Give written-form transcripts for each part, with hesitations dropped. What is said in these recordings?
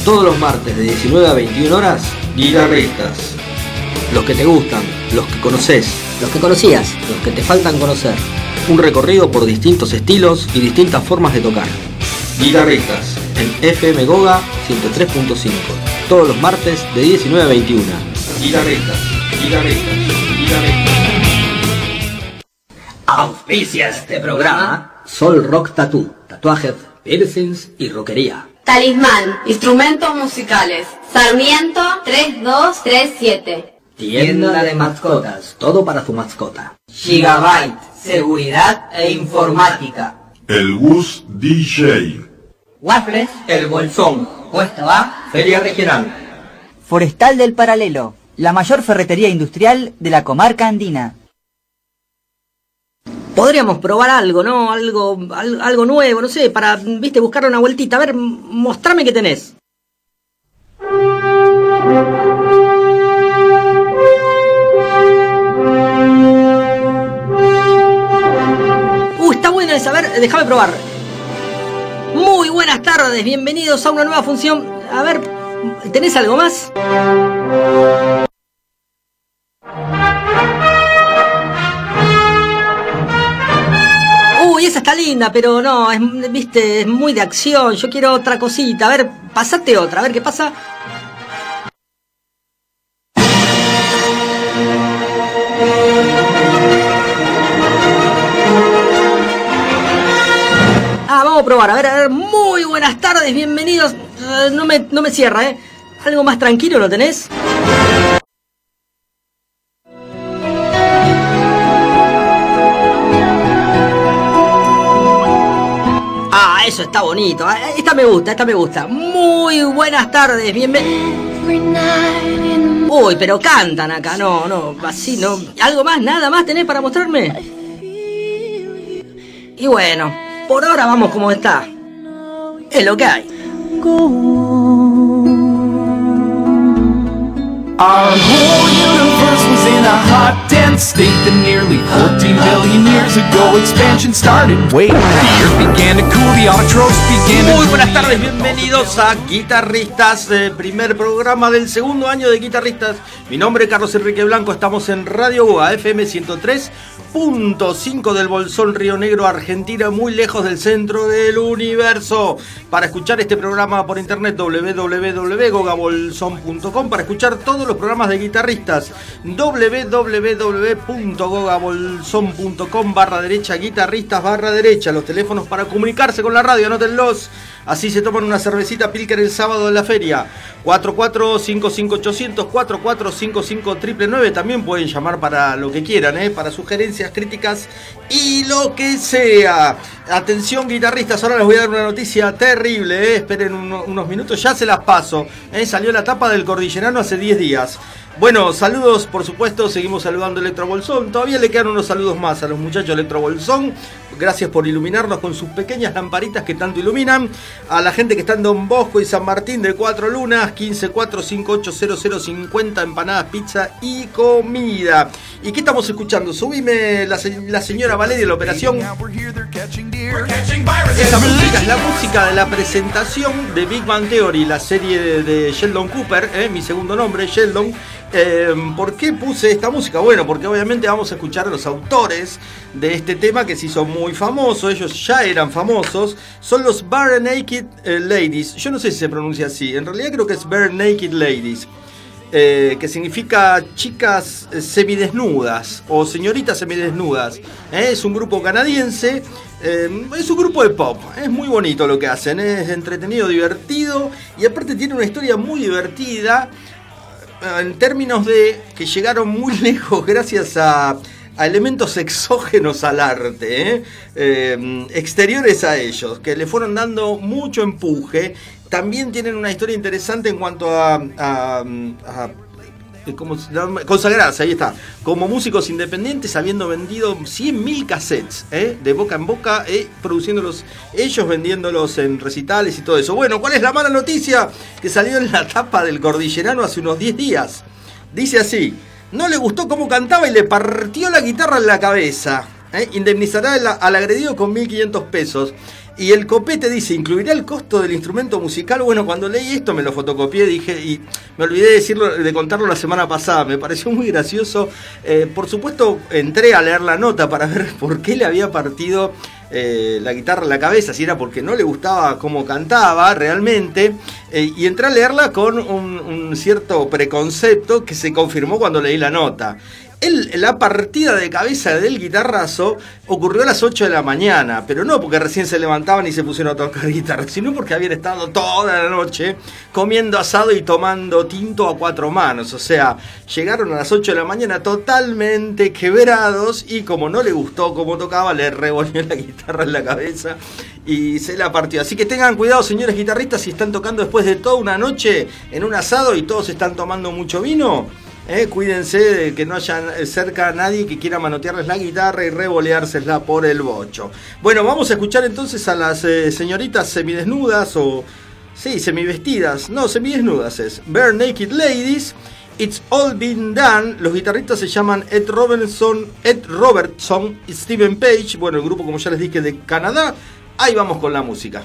Todos los martes de 19 a 21 horas, Guitarristas. Los que te gustan, los que conoces, los que conocías, los que te faltan conocer. Un recorrido por distintos estilos y distintas formas de tocar. Guitarristas, en FM Goga 103.5. Todos los martes de 19 a 21. Guitarristas. Auspicia este programa Sol Rock Tattoo, tatuajes, piercings y rockería. Talismán, instrumentos musicales, Sarmiento 3237. Tienda de mascotas, todo para tu mascota. Gigabyte, seguridad e informática. El Gus DJ. Waffles, El Bolsón. Cuesta va, Feria Regional. Forestal del Paralelo, la mayor ferretería industrial de la comarca andina. Podríamos probar algo, ¿no? Algo nuevo, no sé, para, viste, buscar una vueltita. A ver, mostrame qué tenés. Está buena esa, a ver, déjame probar. Muy buenas tardes, bienvenidos a una nueva función. A ver, ¿tenés algo más? Uy, esa está linda, pero no, viste, es muy de acción. Yo quiero otra cosita. A ver, pasate otra, a ver qué pasa. Vamos a probar, a ver, muy buenas tardes, bienvenidos. No me cierra, ¿eh? ¿Algo más tranquilo lo tenés? Eso está bonito. Esta me gusta. Muy buenas tardes, bienvenidos. Uy, pero cantan acá, no, así no. ¿Algo más, nada más tenés para mostrarme? Y bueno, por ahora vamos como está. Es lo que hay. Our whole universe was in a hot, dense state that nearly 14 billion years ago expansion started. Wait, the earth began to cool, the autotrophs began to... Muy buenas tardes, bienvenidos a Guitarristas, primer programa del segundo año de Guitarristas. Mi nombre es Carlos Enrique Blanco, estamos en Radio Goga, FM 103.5 del Bolsón, Río Negro, Argentina, muy lejos del centro del universo. Para escuchar este programa por internet, www.gogabolson.com. Para escuchar todos los programas de Guitarristas, www.gogabolson.com/derecha, guitarristas/derecha. Los teléfonos para comunicarse con la radio, anótenlos. Así se toman una cervecita Pilker el sábado en la feria. 4455-800, 4455-999. También pueden llamar para lo que quieran, para sugerencias, críticas y lo que sea. Atención, guitarristas, ahora les voy a dar una noticia terrible. Esperen unos minutos, ya se las paso. Salió la tapa del Cordillerano hace 10 días. Bueno, saludos, por supuesto, seguimos saludando a Electro Bolsón. Todavía le quedan unos saludos más a los muchachos de Electro Bolsón. Gracias por iluminarnos con sus pequeñas lamparitas que tanto iluminan. A la gente que está en Don Bosco y San Martín de Cuatro Lunas, 1545800050, empanadas, pizza y comida. ¿Y qué estamos escuchando? Subime la señora Valeria de la operación. Esa música es la música de la presentación de Big Bang Theory, la serie de Sheldon Cooper, mi segundo nombre, Sheldon. ¿Por qué puse esta música? Bueno, porque obviamente vamos a escuchar a los autores de este tema que se hizo muy famoso. Ellos ya eran famosos. Son los Bare Naked Ladies. Yo no sé si se pronuncia así. En realidad creo que es Bare Naked Ladies. Que significa chicas semidesnudas o señoritas semidesnudas. Es un grupo canadiense. Es un grupo de pop. Es muy bonito lo que hacen. Es entretenido, divertido. Y aparte tiene una historia muy divertida. En términos de que llegaron muy lejos gracias a elementos exógenos al arte, exteriores a ellos, que le fueron dando mucho empuje. También tienen una historia interesante en cuanto a consagrarse, ahí está, como músicos independientes, habiendo vendido 100.000 cassettes, de boca en boca, produciéndolos ellos, vendiéndolos en recitales y todo eso. Bueno, ¿cuál es la mala noticia? Que salió en la tapa del Cordillerano hace unos 10 días. Dice así: no le gustó cómo cantaba y le partió la guitarra en la cabeza. Indemnizará al agredido con 1.500 pesos. Y el copete dice, ¿incluirá el costo del instrumento musical? Bueno, cuando leí esto me lo fotocopié, dije, y me olvidé de contarlo la semana pasada, me pareció muy gracioso. Por supuesto, entré a leer la nota para ver por qué le había partido la guitarra en la cabeza, si era porque no le gustaba cómo cantaba realmente, y entré a leerla con un cierto preconcepto que se confirmó cuando leí la nota. La partida de cabeza del guitarrazo ocurrió a las 8 de la mañana, pero no porque recién se levantaban y se pusieron a tocar guitarra, sino porque habían estado toda la noche comiendo asado y tomando tinto a 4 manos. O sea, llegaron a las 8 de la mañana totalmente quebrados y como no le gustó cómo tocaba, le revolvió la guitarra en la cabeza y se la partió. Así que tengan cuidado, señores guitarristas, si están tocando después de toda una noche en un asado y todos están tomando mucho vino. Cuídense de que no haya cerca a nadie que quiera manotearles la guitarra y revoleársela por el bocho. Bueno, vamos a escuchar entonces a las señoritas semidesnudas sí, semivestidas. No, semidesnudas es Bare Naked Ladies. It's All Been Done. Los guitarristas se llaman Ed Robertson y Steven Page. Bueno, el grupo, como ya les dije, de Canadá. Ahí vamos con la música.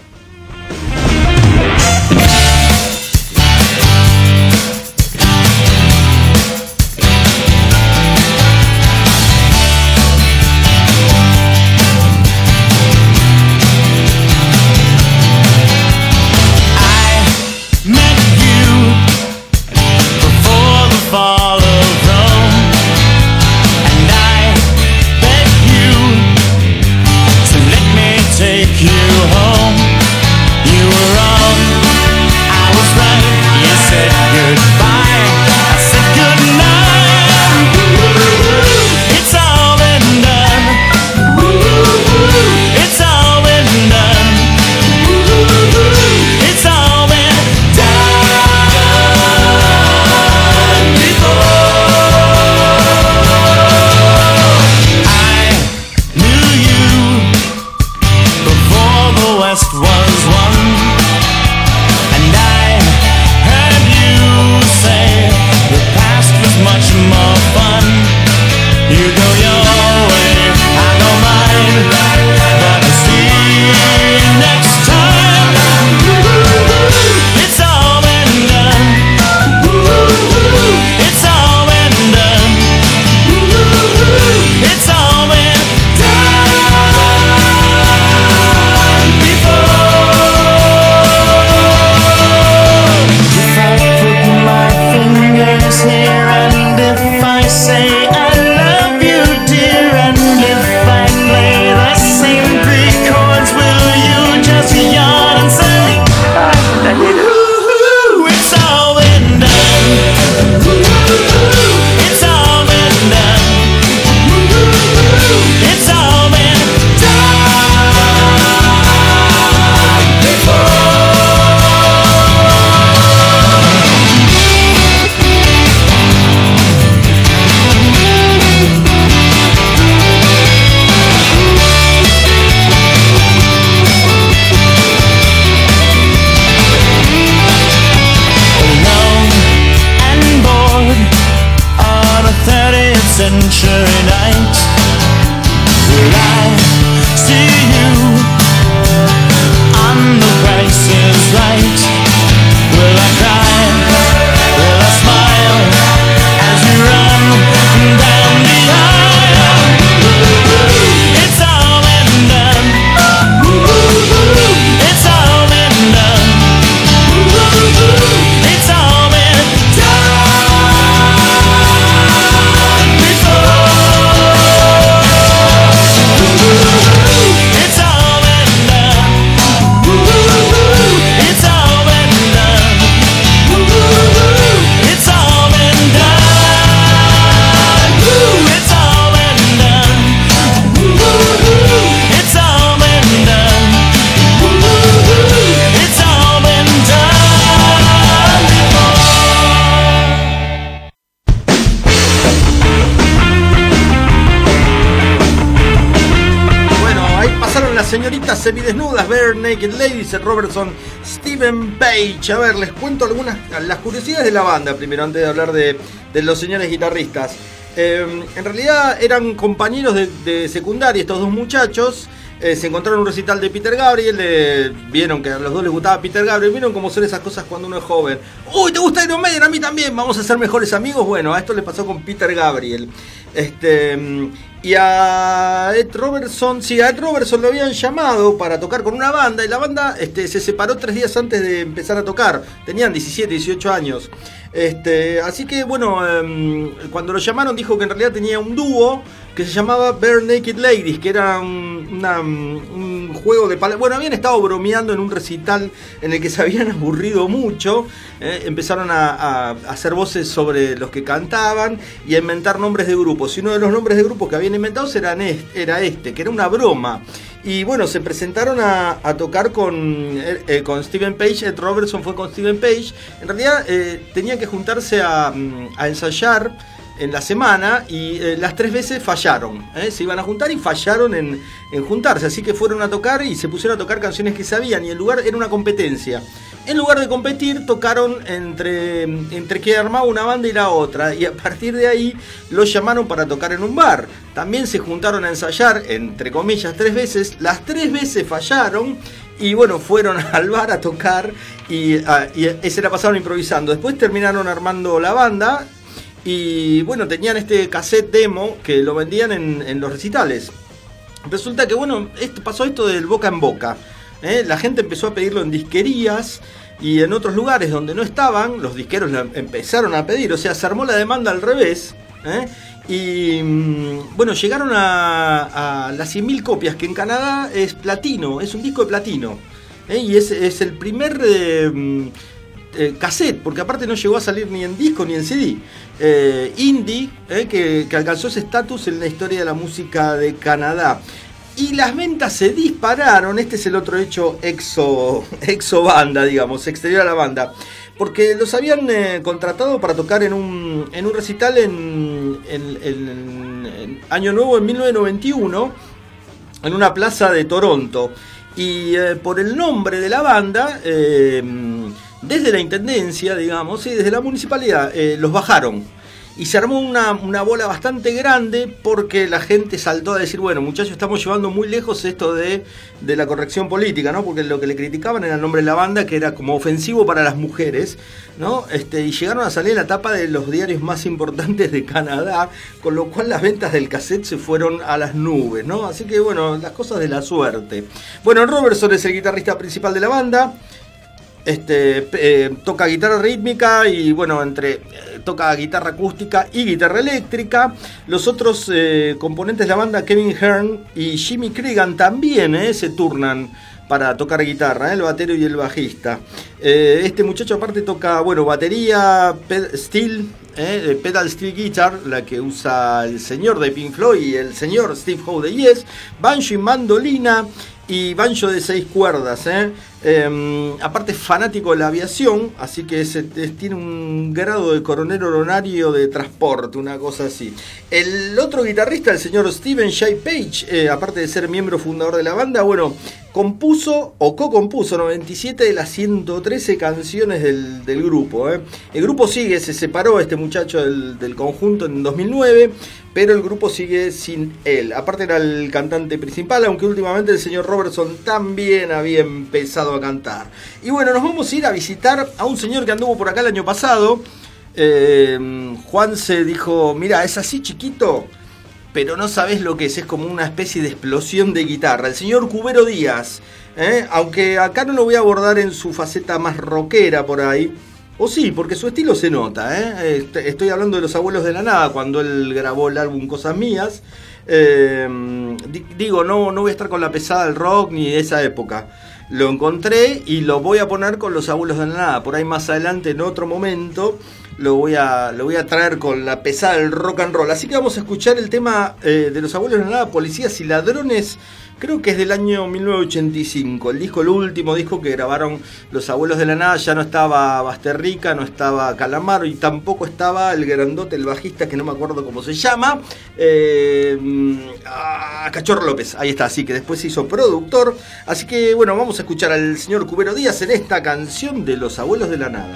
Señoritas semidesnudas, Bare Naked Ladies, Ed Robertson, Steven Page. A ver, les cuento las curiosidades de la banda primero, antes de hablar de los señores guitarristas. En realidad eran compañeros de secundaria estos dos muchachos. se encontraron un recital de Peter Gabriel, vieron que a los dos les gustaba Peter Gabriel, vieron cómo son esas cosas cuando uno es joven. ¡Uy, te gusta Iron Maiden! A mí también, vamos a ser mejores amigos. Bueno, a esto le pasó con Peter Gabriel. Y a Ed Robertson, sí, a Ed Robertson lo habían llamado para tocar con una banda, y la banda se separó 3 días antes de empezar a tocar. Tenían 17, 18 años. Así que bueno, cuando lo llamaron dijo que en realidad tenía un dúo que se llamaba Bare Naked Ladies, que era un juego de palabras. Bueno, habían estado bromeando en un recital en el que se habían aburrido mucho. Empezaron a hacer voces sobre los que cantaban y a inventar nombres de grupos. Y uno de los nombres de grupos que habían inventado era este, que era una broma. Y bueno, se presentaron a tocar con Steven Page. Ed Robertson fue con Steven Page. En realidad tenían que juntarse a ensayar en la semana, y las 3 veces fallaron. Se iban a juntar y fallaron en juntarse. Así que fueron a tocar y se pusieron a tocar canciones que sabían, y el lugar era una competencia. En lugar de competir, tocaron entre que armaba una banda y la otra, y a partir de ahí los llamaron para tocar en un bar. También se juntaron a ensayar, entre comillas, 3 veces. Las 3 veces fallaron, y bueno, fueron al bar a tocar y se la pasaron improvisando. Después terminaron armando la banda, y bueno, tenían este cassette demo que lo vendían en los recitales. Resulta que bueno, pasó esto del boca en boca. La gente empezó a pedirlo en disquerías, y en otros lugares donde no estaban, los disqueros la empezaron a pedir. O sea, se armó la demanda al revés. Y bueno, llegaron a las 100.000 copias, que en Canadá es platino, es un disco de platino. Y es el primer cassette, porque aparte no llegó a salir ni en disco ni en CD. Indie, que alcanzó ese estatus en la historia de la música de Canadá. Y las ventas se dispararon. Este es el otro hecho exo banda, digamos, exterior a la banda. Porque los habían contratado para tocar en un recital en Año Nuevo en 1991, en una plaza de Toronto. Y por el nombre de la banda, desde la intendencia, digamos, y desde la municipalidad, los bajaron. Y se armó una bola bastante grande, porque la gente saltó a decir, bueno, muchachos, estamos llevando muy lejos esto de la corrección política, ¿no? Porque lo que le criticaban era el nombre de la banda, que era como ofensivo para las mujeres, ¿no? Y llegaron a salir en la tapa de los diarios más importantes de Canadá, con lo cual las ventas del cassette se fueron a las nubes, ¿no? Así que bueno, las cosas de la suerte. Bueno, Robertson es el guitarrista principal de la banda. Toca guitarra rítmica y bueno, toca guitarra acústica y guitarra eléctrica. Los otros componentes de la banda, Kevin Hearn y Jimmy Cregan, también se turnan para tocar guitarra, el batero y el bajista. Este muchacho aparte toca, bueno, batería, pedal steel guitar, la que usa el señor de Pink Floyd y el señor Steve Howe de Yes, banjo y mandolina, y banjo de 6 cuerdas. Aparte es fanático de la aviación, así que tiene un grado de coronel honorario de transporte, una cosa así. El otro guitarrista, el señor Steven J. Page, aparte de ser miembro fundador de la banda, bueno, compuso o co-compuso 97 de las 113 canciones del grupo. El grupo se separó este muchacho del conjunto en 2009, pero el grupo sigue sin él. Aparte era el cantante principal, aunque últimamente el señor Robertson también había empezado a cantar. Y bueno, nos vamos a ir a visitar a un señor que anduvo por acá el año pasado. Juan se dijo, mira, es así chiquito, pero no sabes lo que es como una especie de explosión de guitarra. El señor Cubero Díaz, aunque acá no lo voy a abordar en su faceta más rockera por ahí, o sí, porque su estilo se nota. Estoy hablando de Los Abuelos de la Nada, cuando él grabó el álbum Cosas Mías. Digo, no voy a estar con la pesada del rock ni de esa época. Lo encontré y lo voy a poner con Los Abuelos de la Nada. Por ahí más adelante, en otro momento, lo voy a traer con la pesada del rock and roll. Así que vamos a escuchar el tema de Los Abuelos de la Nada, Policías y Ladrones. Creo que es del año 1985. El último disco que grabaron Los Abuelos de la Nada. Ya no estaba Basterrica, no estaba Calamaro y tampoco estaba el grandote, el bajista, que no me acuerdo cómo se llama. Cachorro López, ahí está. Así que después se hizo productor. Así que bueno, vamos a escuchar al señor Cubero Díaz en esta canción de Los Abuelos de la Nada.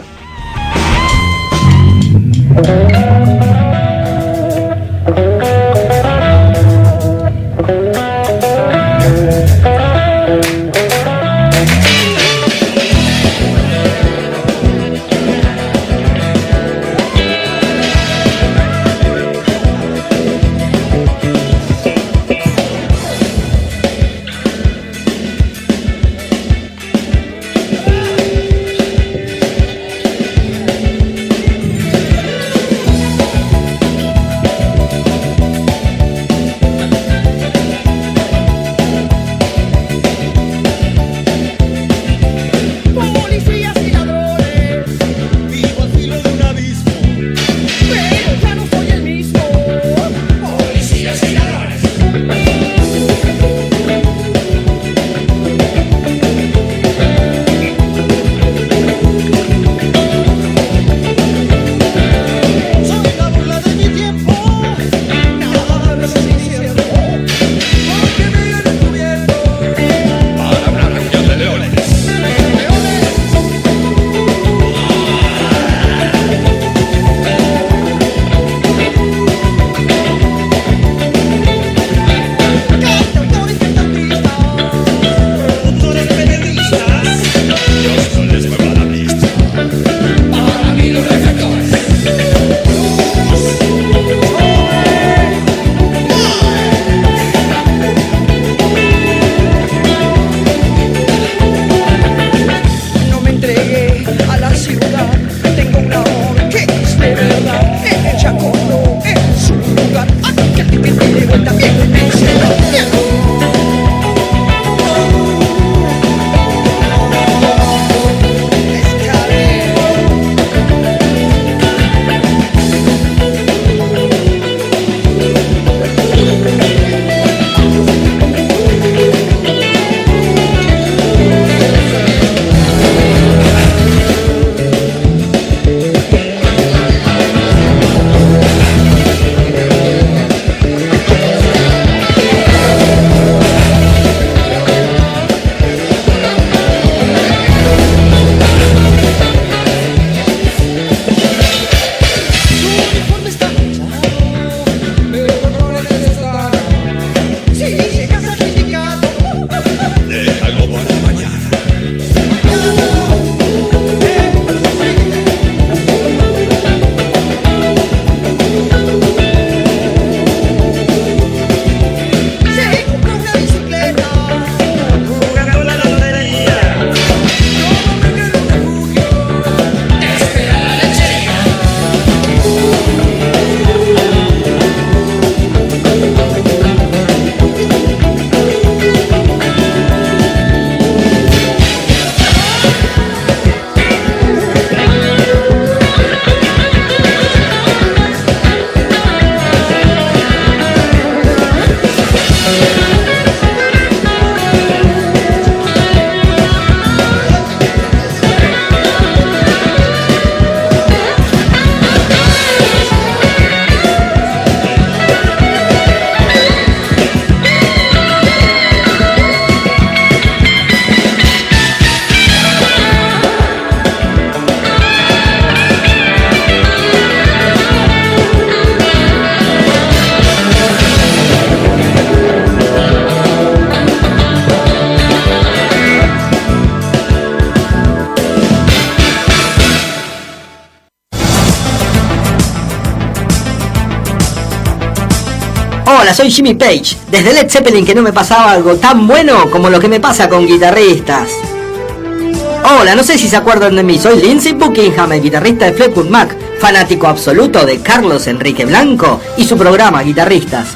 Hola, soy Jimmy Page. Desde Led Zeppelin que no me pasaba algo tan bueno como lo que me pasa con guitarristas. Hola, no sé si se acuerdan de mí, soy Lindsey Buckingham, el guitarrista de Fleetwood Mac, fanático absoluto de Carlos Enrique Blanco y su programa Guitarristas.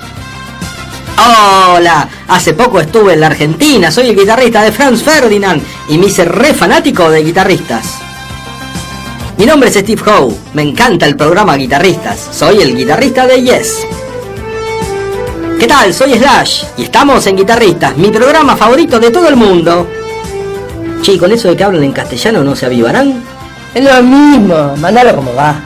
Hola, hace poco estuve en la Argentina, soy el guitarrista de Franz Ferdinand y me hice re fanático de guitarristas. Mi nombre es Steve Howe, me encanta el programa Guitarristas, soy el guitarrista de Yes. ¿Qué tal? Soy Slash y estamos en Guitarristas, mi programa favorito de todo el mundo. Che, con eso de que hablan en castellano no se avivarán. Es lo mismo, mandalo como va.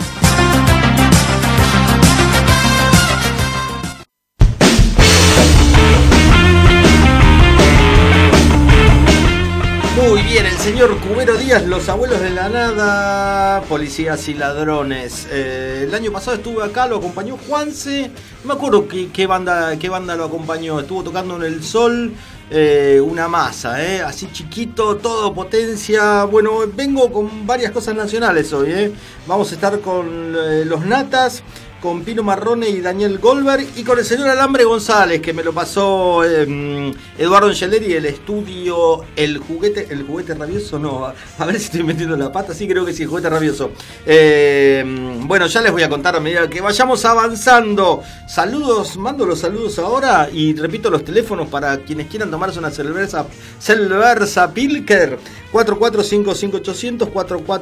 Muy bien, el señor Cubero Díaz, Los Abuelos de la Nada, Policías y Ladrones. El año pasado estuve acá, lo acompañó Juanse. No me acuerdo qué banda lo acompañó. Estuvo tocando en El Sol, una masa, así chiquito, todo potencia. Bueno, vengo con varias cosas nacionales hoy. Vamos a estar con Los Natas, con Pino Marrone y Daniel Goldberg, y con el señor Alambre González, que me lo pasó Eduardo Angeleri, el estudio El Juguete Rabioso, no, a ver si estoy metiendo la pata, sí, creo que sí, El Juguete Rabioso. Bueno, ya les voy a contar a medida que vayamos avanzando. Saludos, mando los saludos ahora, y repito los teléfonos para quienes quieran tomarse una cerveza Pilker, 4455-800,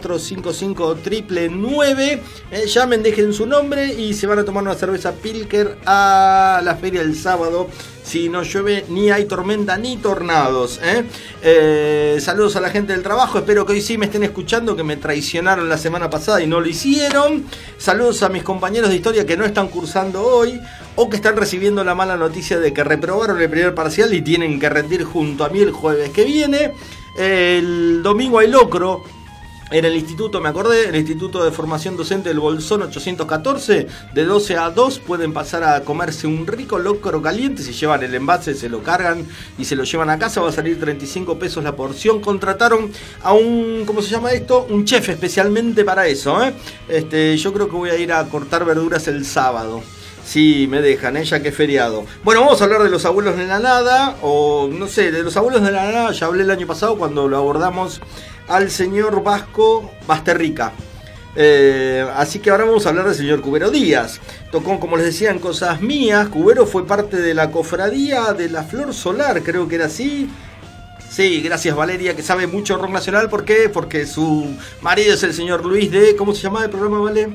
4455-999, llamen, dejen su nombre y se van a tomar una cerveza Pilker a la feria el sábado, si no llueve ni hay tormenta ni tornados. Saludos a la gente del trabajo, espero que hoy sí me estén escuchando, que me traicionaron la semana pasada y no lo hicieron. Saludos a mis compañeros de historia que no están cursando hoy o que están recibiendo la mala noticia de que reprobaron el primer parcial y tienen que rendir junto a mí el jueves que viene. El domingo hay locro en el instituto, me acordé, el Instituto de Formación Docente del Bolsón 814, de 12 a 2 pueden pasar a comerse un rico locro caliente. Si llevan el envase, se lo cargan y se lo llevan a casa, va a salir 35 pesos la porción. Contrataron a un, ¿cómo se llama esto? Un chef especialmente para eso, yo creo que voy a ir a cortar verduras el sábado. Sí, me dejan, ya que es feriado. Bueno, vamos a hablar de Los Abuelos de la Nada, o no sé, de Los Abuelos de la Nada ya hablé el año pasado cuando lo abordamos al señor Vasco Basterrica. Así que ahora vamos a hablar del señor Cubero Díaz. Tocó, como les decía, en Cosas Mías. Cubero fue parte de la cofradía de la Flor Solar, creo que era así. Sí, gracias Valeria, que sabe mucho rock nacional. ¿Por qué? Porque su marido es el señor Luis de... ¿Cómo se llama el programa, Vale?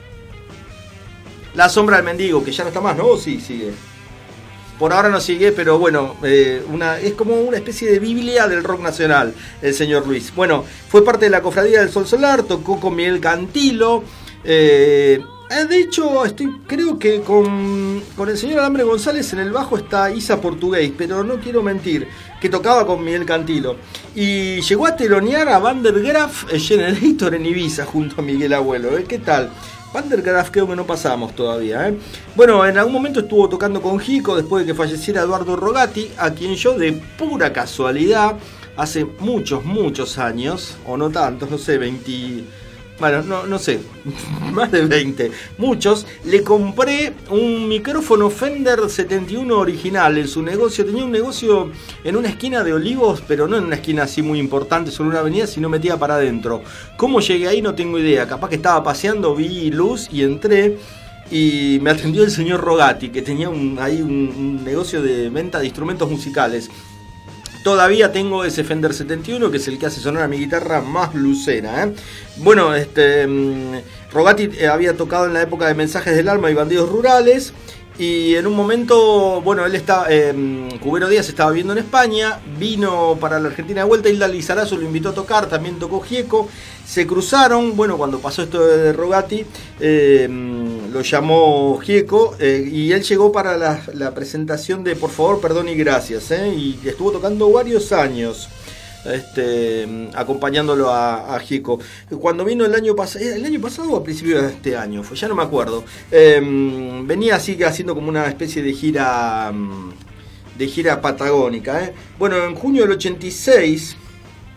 La Sombra del Mendigo, que ya no está más, ¿no? Sí, sigue. Por ahora no sigue, pero bueno, es como una especie de biblia del rock nacional, el señor Luis. Bueno, fue parte de la Cofradía del Sol Solar, tocó con Miguel Cantilo. De hecho, creo que con el señor Alambre González en el bajo está Isa Portugués, pero no quiero mentir, que tocaba con Miguel Cantilo. Y llegó a telonear a Van der Graaf Generator en Ibiza junto a Miguel Abuelo. ¿Qué tal? Van der Graaf creo que no pasamos todavía. Bueno, en algún momento estuvo tocando con Jico después de que falleciera Eduardo Rogati, a quien yo de pura casualidad, hace muchos años, o no tantos, no sé, 20... Bueno, no sé, más de 20, muchos, le compré un micrófono Fender 71 original en su negocio. Tenía un negocio en una esquina de Olivos, pero no en una esquina así muy importante, sobre una avenida, sino metida para adentro. ¿Cómo llegué ahí? No tengo idea. Capaz que estaba paseando, vi luz y entré. Y me atendió el señor Rogati, que tenía ahí un negocio de venta de instrumentos musicales. Todavía tengo ese Fender 71, que es el que hace sonar a mi guitarra más blusera. Bueno, Rogati había tocado en la época de Mensajes del Alma y Bandidos Rurales. Y en un momento, bueno, Cubero Díaz estaba viviendo en España, vino para la Argentina de vuelta, Hilda Lizarazo lo invitó a tocar, también tocó Gieco, se cruzaron. Bueno, cuando pasó esto de Rogati, lo llamó Gieco, y él llegó para la presentación de Por favor, perdón y gracias, y estuvo tocando varios años. Acompañándolo a Gieco. Cuando vino el año pasado o a principios de este año, ya no me acuerdo, venía así haciendo como una especie de gira patagónica. Bueno, en junio del 86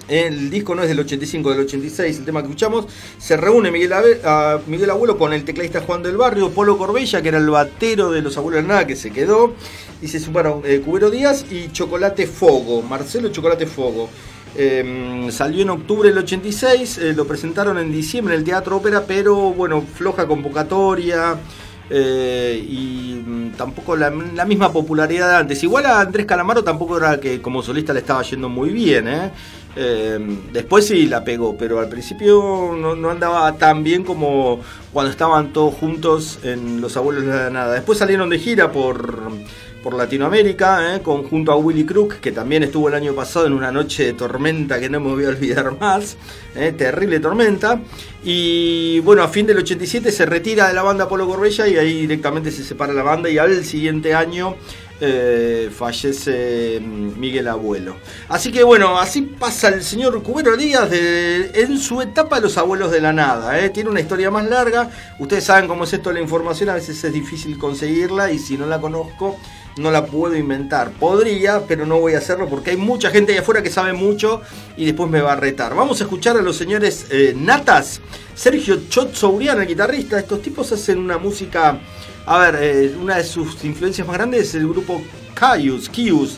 El disco no es del 85, del 86, el tema que escuchamos. Se reúne Miguel Abuelo con el tecladista Juan del Barrio, Polo Corbella, que era el batero de Los Abuelos de Nada, que se quedó, y se sumaron Cubero Díaz y Chocolate Fogo, Marcelo Chocolate Fogo. Salió en octubre del 86, lo presentaron en diciembre en el Teatro Ópera, pero bueno, floja convocatoria. Y tampoco la misma popularidad de antes. Igual a Andrés Calamaro tampoco era que como solista le estaba yendo muy bien, después sí la pegó, pero al principio no andaba tan bien como cuando estaban todos juntos en Los Abuelos de la Nada. Después salieron de gira por Latinoamérica, junto a Willy Crook, que también estuvo el año pasado en una noche de tormenta que no me voy a olvidar más, terrible tormenta. Y bueno, a fin del 87 se retira de la banda Polo Corbella y ahí directamente se separa la banda, y al siguiente año fallece Miguel Abuelo. Así que bueno, así pasa el señor Cubero Díaz en su etapa de Los Abuelos de la Nada. Tiene una historia más larga. Ustedes saben cómo es esto de la información, a veces es difícil conseguirla, y si no la conozco no la puedo inventar. Podría, pero no voy a hacerlo porque hay mucha gente ahí afuera que sabe mucho y después me va a retar. Vamos a escuchar a los señores Natas, Sergio Chotzo Urián, el guitarrista. Estos tipos hacen una música, una de sus influencias más grandes es el grupo Kyuss,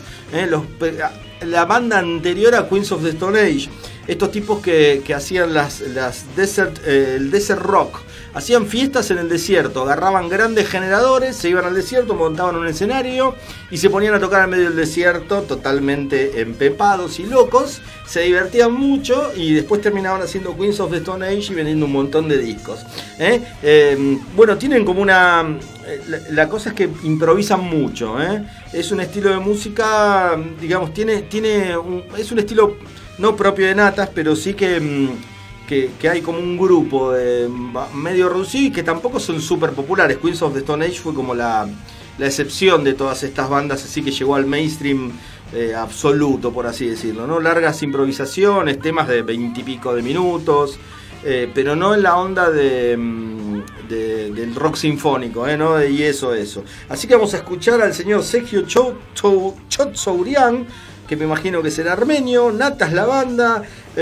la banda anterior a Queens of the Stone Age. Estos tipos que hacían el desert rock. Hacían fiestas en el desierto, agarraban grandes generadores, se iban al desierto, montaban un escenario y se ponían a tocar en medio del desierto, totalmente empepados y locos. Se divertían mucho y después terminaban haciendo Queens of the Stone Age y vendiendo un montón de discos. Bueno, tienen como una... La cosa es que improvisan mucho. Es un estilo de música, digamos, es un estilo no propio de Natas, pero sí que hay como un grupo medio reducido y que tampoco son súper populares. Queens of the Stone Age fue como la excepción de todas estas bandas, así que llegó al mainstream absoluto, por así decirlo, ¿no? Largas improvisaciones, temas de 20 y pico de minutos, pero no en la onda del rock sinfónico, ¿no? Y eso. Así que vamos a escuchar al señor Sergio Chotzo Urián, que me imagino que será armenio. Natas la banda.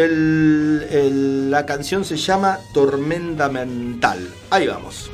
La canción se llama Tormenta Mental. Ahí vamos.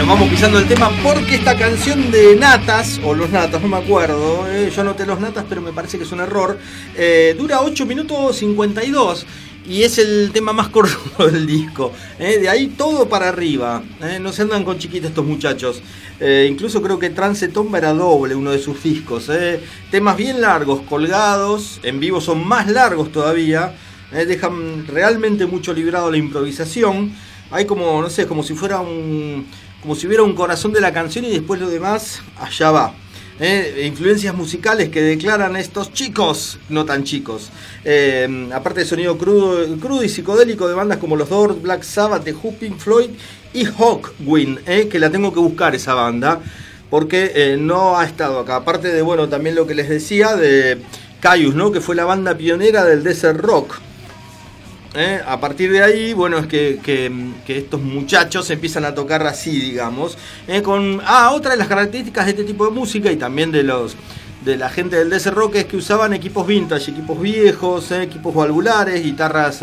vamos pisando el tema porque esta canción de Natas, o Los Natas, no me acuerdo, yo anoté Los Natas, pero me parece que es un error, dura 8 minutos 52 y es el tema más corto del disco. De ahí todo para arriba, no se andan con chiquitos estos muchachos. Incluso creo que Trance Tomba era doble, uno de sus discos. Temas bien largos, colgados, en vivo son más largos todavía, dejan realmente mucho librado la improvisación. Hay como, no sé, como si hubiera un corazón de la canción y después lo demás allá va. Influencias musicales que declaran estos chicos, no tan chicos. Aparte de sonido crudo y psicodélico de bandas como los Doors, Black Sabbath, The Who, Pink Floyd y Hawkwind, que la tengo que buscar esa banda porque no ha estado acá. Aparte de, bueno, también lo que les decía de Kyuss, ¿no? Que fue la banda pionera del desert rock. A partir de ahí, bueno, es que estos muchachos empiezan a tocar así, digamos, otra de las características de este tipo de música y también de la gente del desert rock es que usaban equipos vintage, equipos viejos, equipos valvulares, guitarras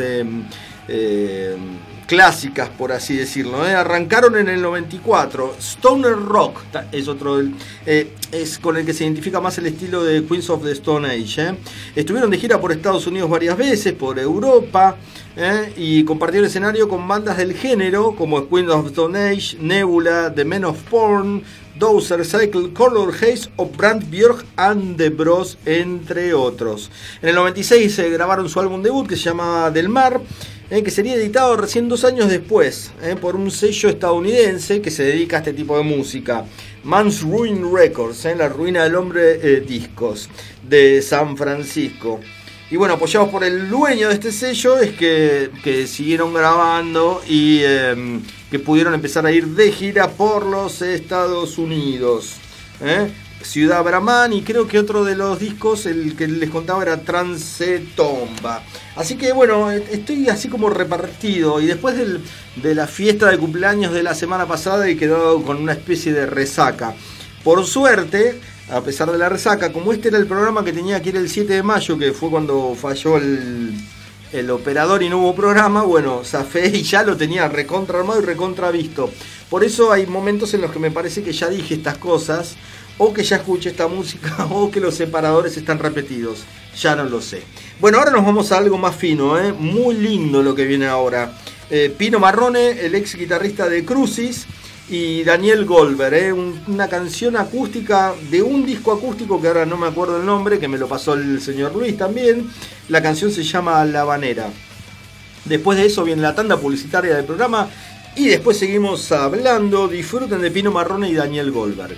clásicas, por así decirlo. Arrancaron en el 94. Stoner Rock es otro, es con el que se identifica más el estilo de Queens of the Stone Age. Estuvieron de gira por Estados Unidos varias veces, por Europa, y compartieron escenario con bandas del género como Queens of the Stone Age, Nebula, The Men of Porn, Dozer, Cycle, Color Haze o Brand Björk and the Bros, entre otros. En el 96 grabaron su álbum debut que se llama Del Mar, que sería editado recién 2 años después por un sello estadounidense que se dedica a este tipo de música, Man's Ruin Records, la ruina del hombre discos, de San Francisco. Y bueno, apoyados por el dueño de este sello es que siguieron grabando y que pudieron empezar a ir de gira por los Estados Unidos. Ciudad Brahman, y creo que otro de los discos, el que les contaba, era Trance Tomba. Así que bueno, estoy así como repartido, y después de la fiesta de cumpleaños de la semana pasada he quedado con una especie de resaca. Por suerte, a pesar de la resaca, como este era el programa que tenía que ir el 7 de mayo, que fue cuando falló el operador y no hubo programa, bueno, zafé y ya lo tenía recontra armado y recontra visto. Por eso hay momentos en los que me parece que ya dije estas cosas, o que ya escuché esta música, o que los separadores están repetidos. Ya no lo sé. Bueno, ahora nos vamos a algo más fino, muy lindo lo que viene ahora. Pino Marrone, el ex guitarrista de Crucis, y Daniel Goldberg, una canción acústica de un disco acústico que ahora no me acuerdo el nombre, que me lo pasó el señor Luis también. La canción se llama La Habanera. Después de eso viene la tanda publicitaria del programa y después seguimos hablando. Disfruten de Pino Marrone y Daniel Goldberg.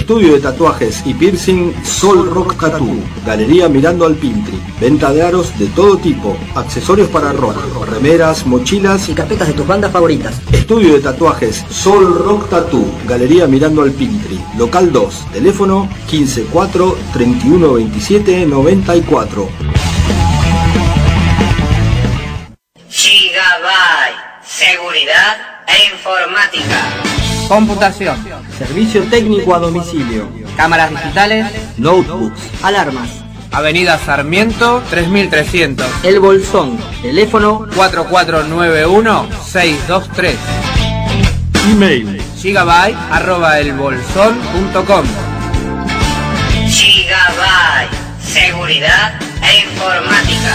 Estudio de tatuajes y piercing Sol Rock Tattoo. Galería mirando al Pintri. Venta de aros de todo tipo. Accesorios para rock, remeras, mochilas Y carpetas de tus bandas favoritas. Estudio de tatuajes Sol Rock Tattoo. Galería mirando al Pintri. Local 2. Teléfono 154 31 27 94. Gigabyte. Seguridad e informática. Computación, Servicio técnico a domicilio. cámaras digitales, Notebooks. Alarmas. Avenida Sarmiento 3300, El Bolsón. Teléfono 4491-623. Email. gigabyte@elbolsón.com. Gigabyte. Seguridad e informática.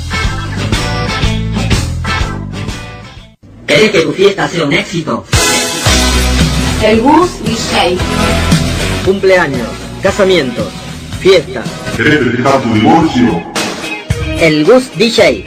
¿Querés que tu fiesta sea un éxito? El Gus DJ. Cumpleaños, casamientos, fiestas. ¿Querés festejar tu divorcio? El Gus DJ.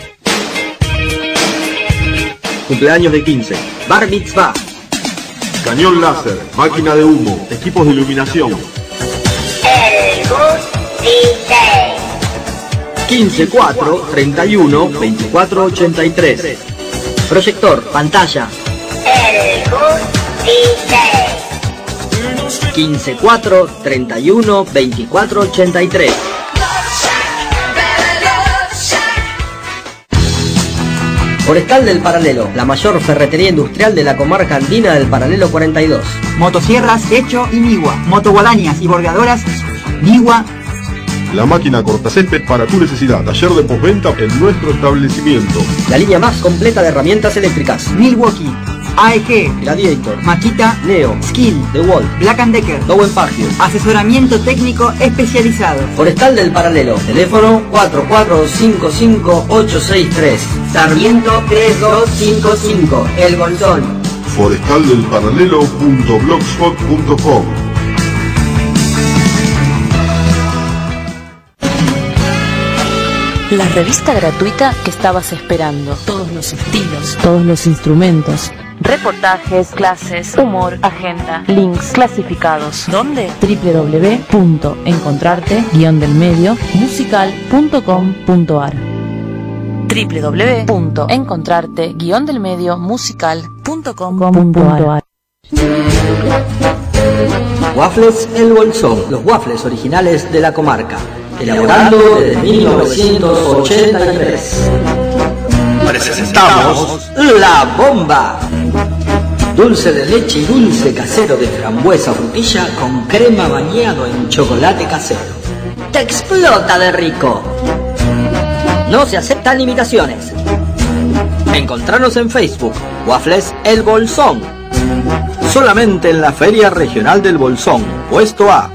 Cumpleaños de 15. Bar Mitzvah. Cañón láser, máquina de humo, equipos de iluminación. El Gus DJ. 15 4 31 24 83. Proyector, pantalla. El Gus DJ. 15 4 31 24 83. Forestal del Paralelo, la mayor ferretería industrial de la comarca andina del Paralelo 42. Motosierras Hecho y Nigua. Motoguadañas y bordeadoras Nigua. La máquina cortacésped para tu necesidad. Taller de postventa en nuestro establecimiento. La línea más completa de herramientas eléctricas. Milwaukee. AEG. Gladiator, Makita. Neo, Skill. DeWalt, Black & Decker. Dowen Pagio. Asesoramiento técnico especializado. Forestal del Paralelo, teléfono 4455863. Sarmiento 3255, El Bolsón. Forestaldelparalelo.blogspot.com. La revista gratuita que estabas esperando. Todos los estilos, todos los instrumentos. Reportajes, clases, humor, agenda, links, clasificados. ¿Dónde? www.encontrarte-delmedio-musical.com.ar www.encontrarte-delmedio-musical.com.ar Waffles El Bolsón, los waffles originales de la comarca. Elaborando desde 1983. Presentamos La Bomba. Dulce de leche y dulce casero de frambuesa o frutilla con crema bañado en chocolate casero. ¡Te explota de rico! No se aceptan imitaciones. Encontranos en Facebook, Waffles El Bolsón. solamente en la Feria Regional del Bolsón, puesto A.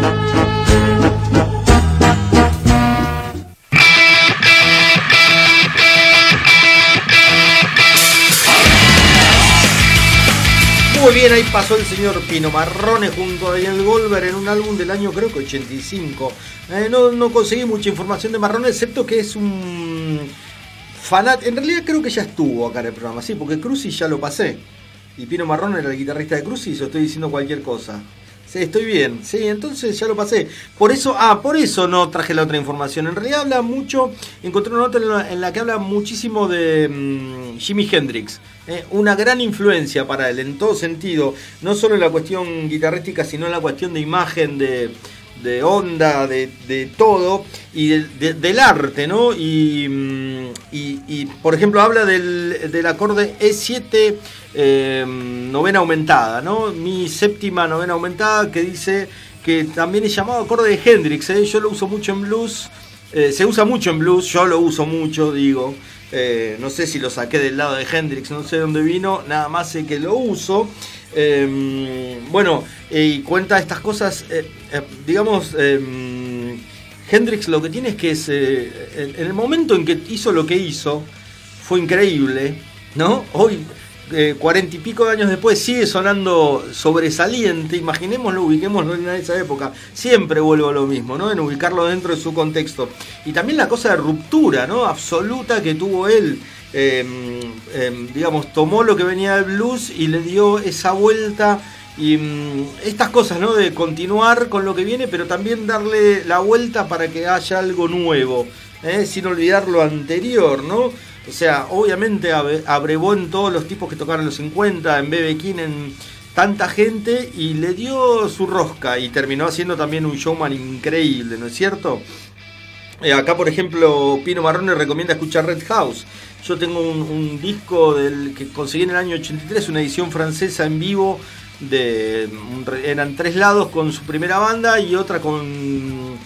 Muy bien, ahí pasó el señor Pino Marrone junto a Daniel Goldberg en un álbum del año creo que 85. No conseguí mucha información de Marrone, excepto que es un fanático. En realidad creo que ya estuvo acá en el programa, sí, porque Cruci ya lo pasé. Y Pino Marrone era el guitarrista de Cruci, y yo estoy diciendo cualquier cosa. Sí, estoy bien, sí, entonces ya lo pasé. Por eso no traje la otra información. En realidad habla mucho, encontré una nota en la que habla muchísimo de Jimi Hendrix. Una gran influencia para él, en todo sentido. No solo en la cuestión guitarrística, sino en la cuestión de imagen, de onda, de todo, y del arte, ¿no? Y por ejemplo, habla del acorde E7 novena aumentada, ¿no? Mi séptima novena aumentada, que dice que también es llamado acorde de Hendrix, ¿eh? Yo lo uso mucho en blues, se usa mucho en blues, yo lo uso mucho, digo. No sé si lo saqué del lado de Hendrix, no sé dónde vino, nada más sé que lo uso. Y cuenta estas cosas, Hendrix lo que tiene es que en el momento en que hizo lo que hizo, fue increíble, ¿no? Hoy, 40 y pico de años después, sigue sonando sobresaliente. Imaginémoslo, ubiquémoslo en esa época. Siempre vuelvo a lo mismo, ¿no? En ubicarlo dentro de su contexto. Y también la cosa de ruptura, ¿no? Absoluta que tuvo él. Tomó lo que venía del blues y le dio esa vuelta Y estas cosas, ¿no? De continuar con lo que viene, pero también darle la vuelta para que haya algo nuevo, sin olvidar lo anterior, ¿no? O sea, obviamente abrevó en todos los tipos que tocaron en los 50, en B.B. King, en tanta gente, y le dio su rosca y terminó haciendo también un showman increíble, ¿no es cierto? Acá, por ejemplo, Pino Marrone recomienda escuchar Red House. Yo tengo un disco que conseguí en el año 83, una edición francesa en vivo, eran 3 lados con su primera banda y otra con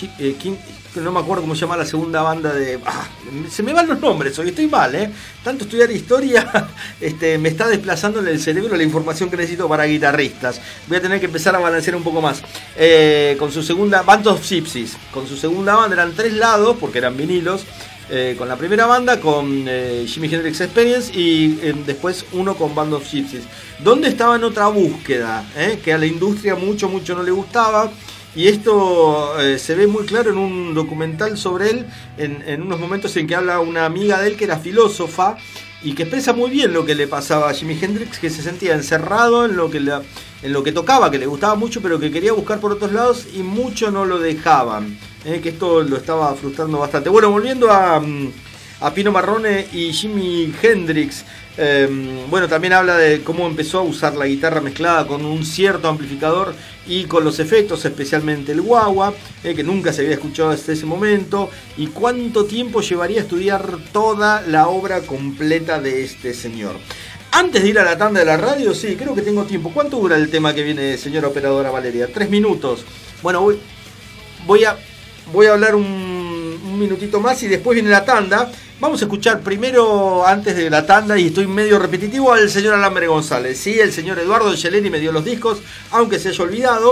no me acuerdo cómo se llama la segunda banda se me van los nombres, hoy estoy mal, tanto estudiar historia me está desplazando en el cerebro la información que necesito para guitarristas. Voy a tener que empezar a balancear un poco más. Con su segunda, Band of Gypsies, con su segunda banda eran 3 lados porque eran vinilos. Con la primera banda, con Jimi Hendrix Experience, y después uno con Band of Gypsies, donde estaba en otra búsqueda, que a la industria mucho no le gustaba. Y esto se ve muy claro en un documental sobre él, en unos momentos en que habla una amiga de él que era filósofa y que expresa muy bien lo que le pasaba a Jimi Hendrix, que se sentía encerrado en lo que tocaba, que le gustaba mucho, pero que quería buscar por otros lados y mucho no lo dejaban, que esto lo estaba frustrando bastante. Bueno, volviendo a Pino Marrone y Jimi Hendrix, bueno, también habla de cómo empezó a usar la guitarra mezclada con un cierto amplificador y con los efectos, especialmente el wah-wah, que nunca se había escuchado hasta ese momento, y cuánto tiempo llevaría a estudiar toda la obra completa de este señor. Antes de ir a la tanda de la radio, sí, creo que tengo tiempo. ¿Cuánto dura el tema que viene, señora operadora Valeria? 3 minutos. Bueno, voy a hablar un minutito más y después viene la tanda. Vamos a escuchar primero, antes de la tanda, y estoy medio repetitivo, al señor Alambre González. Sí, el señor Eduardo Geleni me dio los discos, aunque se haya olvidado.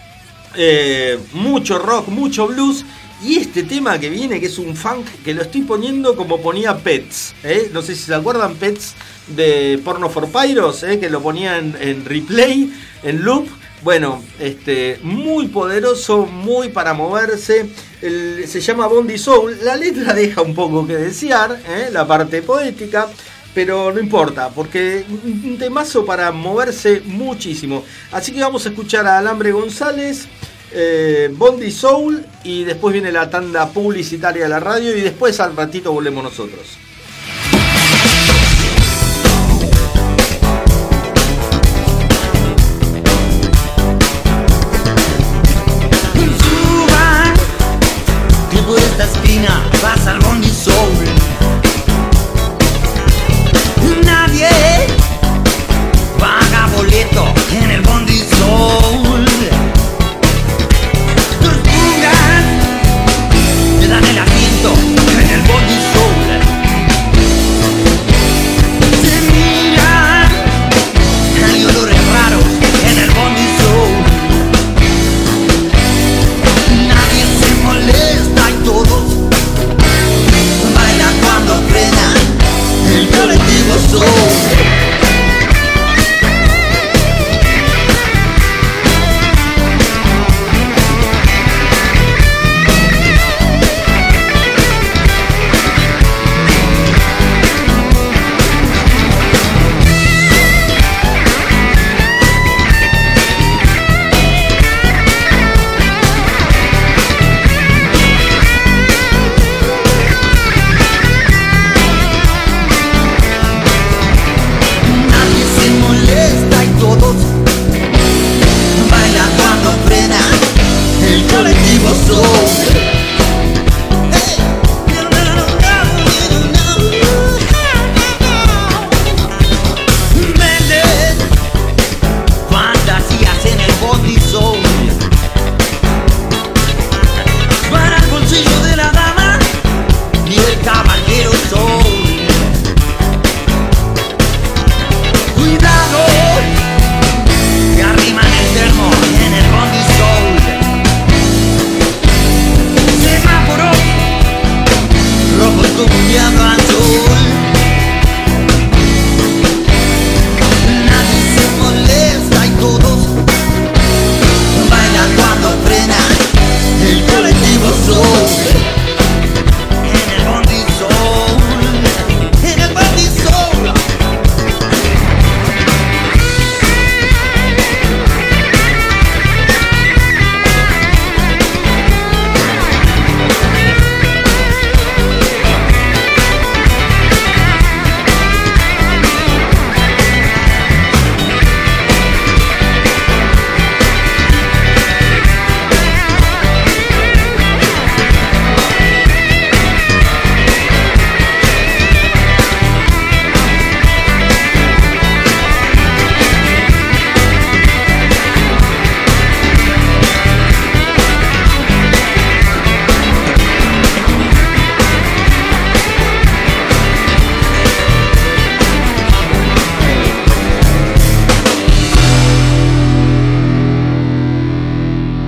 Mucho rock, mucho blues. Y este tema que viene, que es un funk, que lo estoy poniendo como ponía Pets. No sé si se acuerdan, Pets de Porno for Pyros, que lo ponía en replay, en loop. Bueno, muy poderoso, muy para moverse. Se llama Bondi Soul. La letra deja un poco que desear, la parte poética, pero no importa, porque un temazo para moverse muchísimo. Así que vamos a escuchar a Alambre González, Bondi Soul, y después viene la tanda publicitaria de la radio, y después al ratito volvemos nosotros. Por esta esquina vas al Bondi Soul. Nadie paga boleto en el Bondi Soul. Tortugas te dan el asiento en el Bondi Soul. Se miran, hay olores raros en el Bondi Soul. Nadie se molesta, todos bailan cuando frenan el colectivo Soul.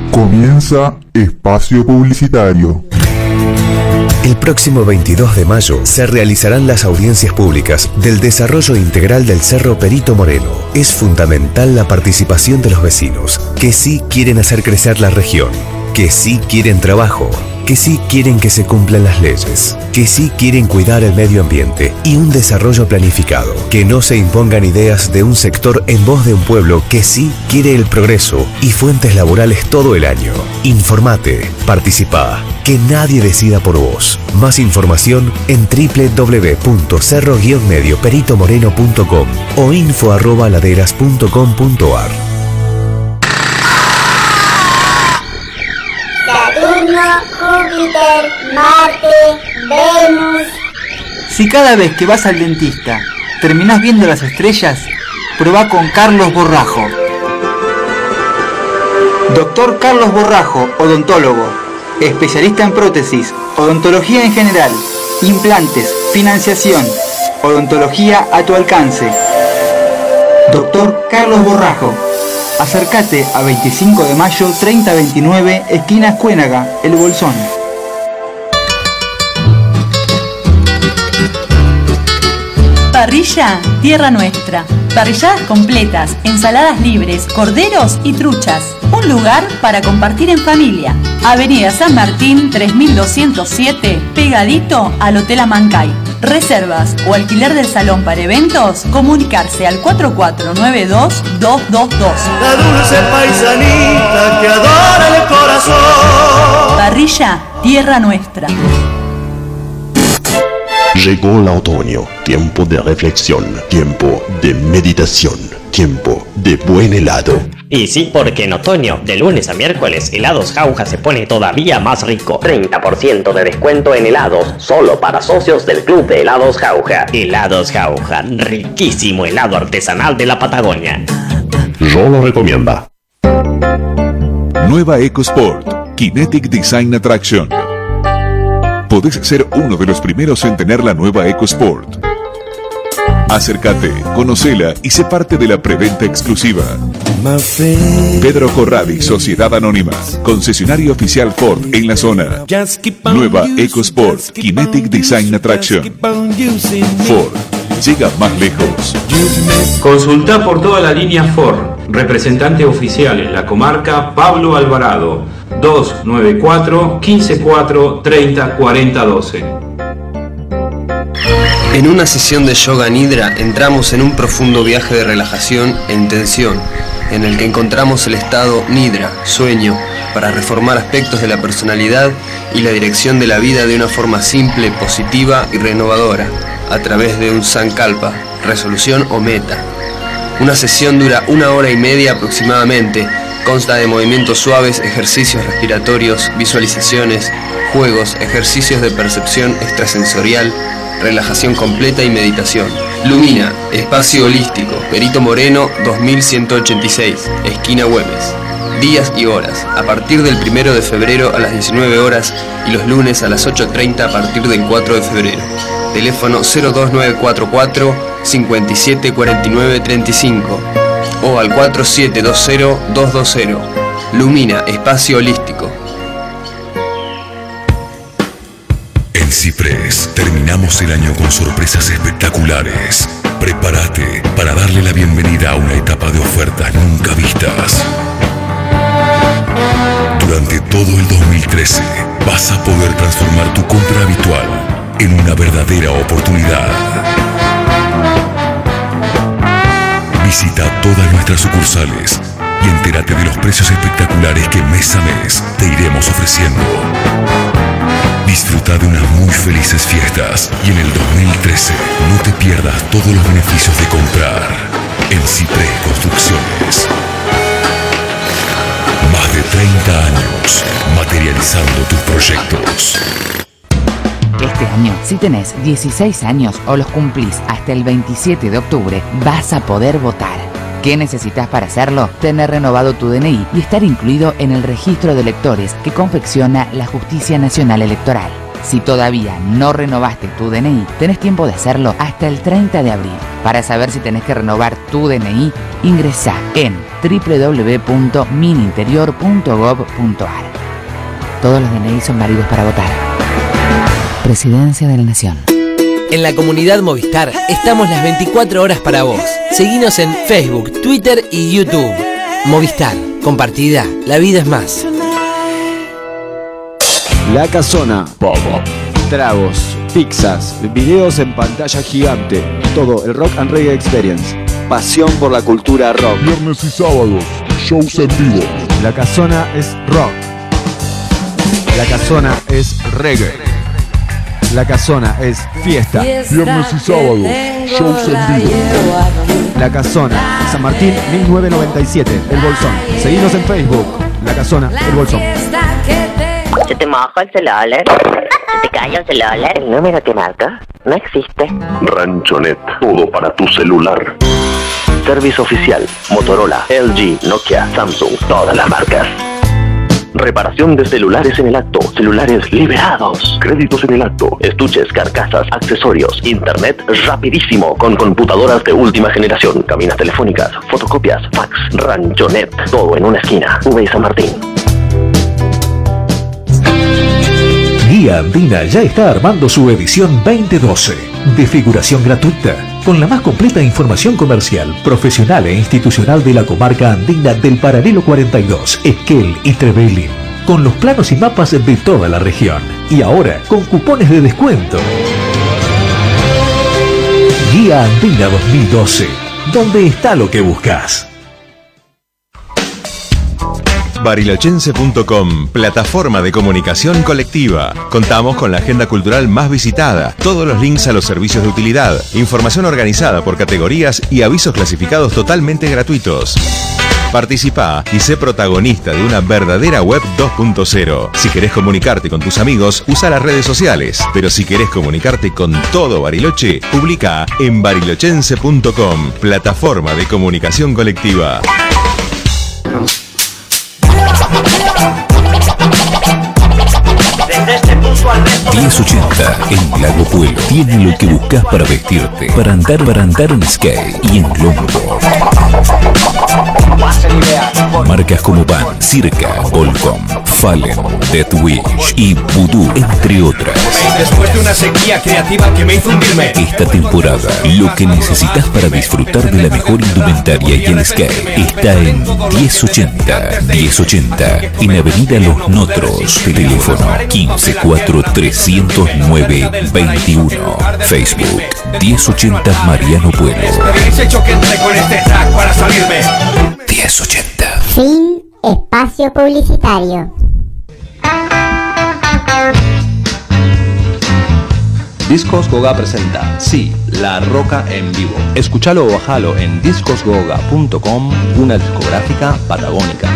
Comienza Espacio Publicitario. El próximo 22 de mayo se realizarán las audiencias públicas del desarrollo integral del Cerro Perito Moreno. Es fundamental la participación de los vecinos, que sí quieren hacer crecer la región, que sí quieren trabajo, que sí quieren que se cumplan las leyes, que sí quieren cuidar el medio ambiente y un desarrollo planificado, que no se impongan ideas de un sector en voz de un pueblo que sí quiere el progreso y fuentes laborales todo el año. Informate, participa, que nadie decida por vos. Más información en www.cerro-medioPeritoMoreno.com o info@laderas.com.ar. Saturno, Júpiter, Marte, Venus. Si cada vez que vas al dentista terminás viendo las estrellas, probá con Carlos Borrajo. Doctor Carlos Borrajo, odontólogo, especialista en prótesis, odontología en general, implantes, financiación, odontología a tu alcance. Doctor Carlos Borrajo. Acércate a 25 de mayo 3029, esquina Escuénaga, El Bolsón. Parrilla Tierra Nuestra. Parrilladas completas, ensaladas libres, corderos y truchas. Un lugar para compartir en familia. Avenida San Martín 3207, pegadito al Hotel Amancay. Reservas o alquiler del salón para eventos, comunicarse al 4492-222. La dulce paisanita que adora el corazón. Parrilla Tierra Nuestra. Llegó el otoño, tiempo de reflexión, tiempo de meditación, tiempo de buen helado. Y sí, porque en otoño, de lunes a miércoles, Helados Jauja se pone todavía más rico. 30% de descuento en helados, solo para socios del Club de Helados Jauja. Helados Jauja, riquísimo helado artesanal de la Patagonia. Yo lo recomiendo. Nueva EcoSport, Kinetic Design Attraction. Podés ser uno de los primeros en tener la nueva EcoSport. Acércate, conocela y sé parte de la preventa exclusiva. Pedro Corradi, Sociedad Anónima, concesionario oficial Ford en la zona. Nueva EcoSport, Kinetic Design Attraction. Ford, llega más lejos. Consulta por toda la línea Ford. Representante oficial en la comarca, Pablo Alvarado, 294-154-304012. En una sesión de Yoga Nidra entramos en un profundo viaje de relajación e intención, en el que encontramos el estado Nidra, sueño, para reformar aspectos de la personalidad y la dirección de la vida de una forma simple, positiva y renovadora, a través de un Sankalpa, resolución o meta. Una sesión dura 1 hora y media aproximadamente, consta de movimientos suaves, ejercicios respiratorios, visualizaciones, juegos, ejercicios de percepción extrasensorial, relajación completa y meditación. Lumina, espacio holístico, Perito Moreno 2186, esquina Güemes. Días y horas, a partir del 1 de febrero a las 19 horas y los lunes a las 8:30 a partir del 4 de febrero. Teléfono 02944 574935 o al 4720-220. Lumina, espacio holístico. En Ciprés terminamos el año con sorpresas espectaculares. Prepárate para darle la bienvenida a una etapa de ofertas nunca vistas. Durante todo el 2013 vas a poder transformar tu compra habitual en una verdadera oportunidad. Visita todas nuestras sucursales y entérate de los precios espectaculares que mes a mes te iremos ofreciendo. Disfruta de unas muy felices fiestas y en el 2013 no te pierdas todos los beneficios de comprar en Ciprés Construcciones. Más de 30 años materializando tus proyectos. Este año, si tenés 16 años o los cumplís hasta el 27 de octubre, vas a poder votar. ¿Qué necesitas para hacerlo? Tener renovado tu DNI y estar incluido en el registro de electores que confecciona la Justicia Nacional Electoral. Si todavía no renovaste tu DNI, tenés tiempo de hacerlo hasta el 30 de abril. Para saber si tenés que renovar tu DNI, ingresá en www.mininterior.gov.ar. Todos los DNI son válidos para votar. Presidencia de la Nación. En la comunidad Movistar estamos las 24 horas para vos. Seguinos en Facebook, Twitter y YouTube. Movistar, compartida, la vida es más. La Casona. Pop-up. Tragos, pizzas, videos en pantalla gigante. Todo el Rock and Reggae Experience. Pasión por la cultura rock. Viernes y sábados, shows en vivo. La Casona es rock. La Casona es reggae. La Casona es fiesta. Viernes y sábados, shows en vivo. La Casona, San Martín 1997, El Bolsón. Seguinos en Facebook. La Casona, El Bolsón. ¿Se te moja el celular? ¿Se te cae el celular? ¿El número que marca no existe? Ranchonet, todo para tu celular. Servicio oficial, Motorola, LG, Nokia, Samsung, todas las marcas. Reparación de celulares en el acto, celulares liberados. Créditos en el acto, estuches, carcasas, accesorios, internet rapidísimo con computadoras de última generación, cabinas telefónicas, fotocopias, fax, Ranchonet, todo en una esquina. V y San Martín. Guía Andina ya está armando su edición 2012, de figuración gratuita, con la más completa información comercial, profesional e institucional de la comarca andina del Paralelo 42, Esquel y Trevelin, con los planos y mapas de toda la región, y ahora con cupones de descuento. Guía Andina 2012, donde está lo que buscas. Barilochense.com, plataforma de comunicación colectiva. Contamos con la agenda cultural más visitada, todos los links a los servicios de utilidad, información organizada por categorías y avisos clasificados totalmente gratuitos. Participa y sé protagonista de una verdadera web 2.0. Si querés comunicarte con tus amigos, usa las redes sociales. Pero si querés comunicarte con todo Bariloche, publica en barilochense.com, plataforma de comunicación colectiva. 1080 en Lago Puelo tiene lo que buscas para vestirte, para andar en skate y en longboard. Marcas como Van, Circa, Volcom, Fallen, Death Wish y Voodoo, entre otras. Después de una sequía creativa que me hizo hundirme. Esta temporada, lo que necesitas para disfrutar de la mejor indumentaria y el skate está en 1080. 1080 en Avenida Los Notros. Teléfono 154-309-21. Facebook 1080 Mariano Puelo. Habéis hecho que entré con este track para salirme. 1080. Fin espacio publicitario. Discos Goga presenta Sí, La Roca en vivo. Escúchalo o bajalo en discosgoga.com, una discográfica patagónica.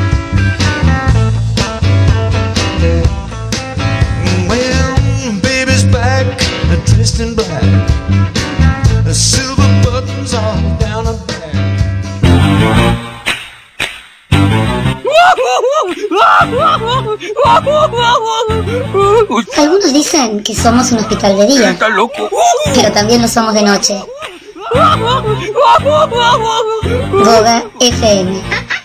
Algunos dicen que somos un hospital de día. ¿Estás loco? Pero también lo somos de noche. Goga FM.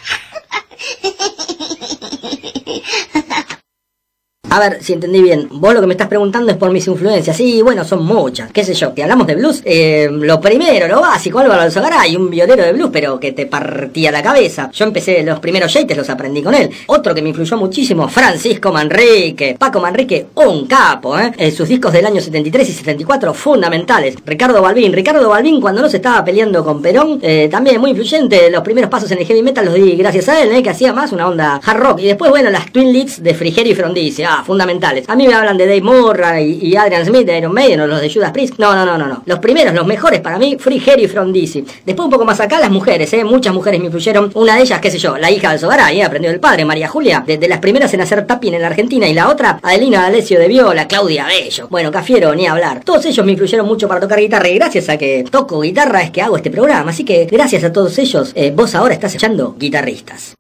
A ver, si entendí bien, vos lo que me estás preguntando es por mis influencias. Sí, bueno, son muchas, qué sé yo, que hablamos de blues, lo primero, lo básico, Álvaro Alzogaray, un violero de blues, pero que te partía la cabeza. Yo empecé, los primeros yates los aprendí con él. Otro que me influyó muchísimo, Francisco Manrique, Paco Manrique, un capo, sus discos del año 73 y 74, fundamentales. Ricardo Balbín, cuando no se estaba peleando con Perón, también muy influyente. Los primeros pasos en el heavy metal los di gracias a él, que hacía más una onda hard rock. Y después, bueno, las Twin Leads de Frigerio y Frondizi, fundamentales. A mí me hablan de Dave Murray y Adrian Smith de Iron Maiden o los de Judas Priest. No. Los primeros, los mejores para mí, Frigerio y Frondizi. Después un poco más acá las mujeres, muchas mujeres me influyeron. Una de ellas, qué sé yo, la hija de Alzogaray, aprendió del padre, María Julia, de las primeras en hacer tapping en la Argentina, y la otra, Adelina D'Alessio de viola, Claudia Bello. Bueno, Cafiero, ni hablar. Todos ellos me influyeron mucho para tocar guitarra, y gracias a que toco guitarra es que hago este programa. Así que gracias a todos ellos, vos ahora estás echando Guitarristas.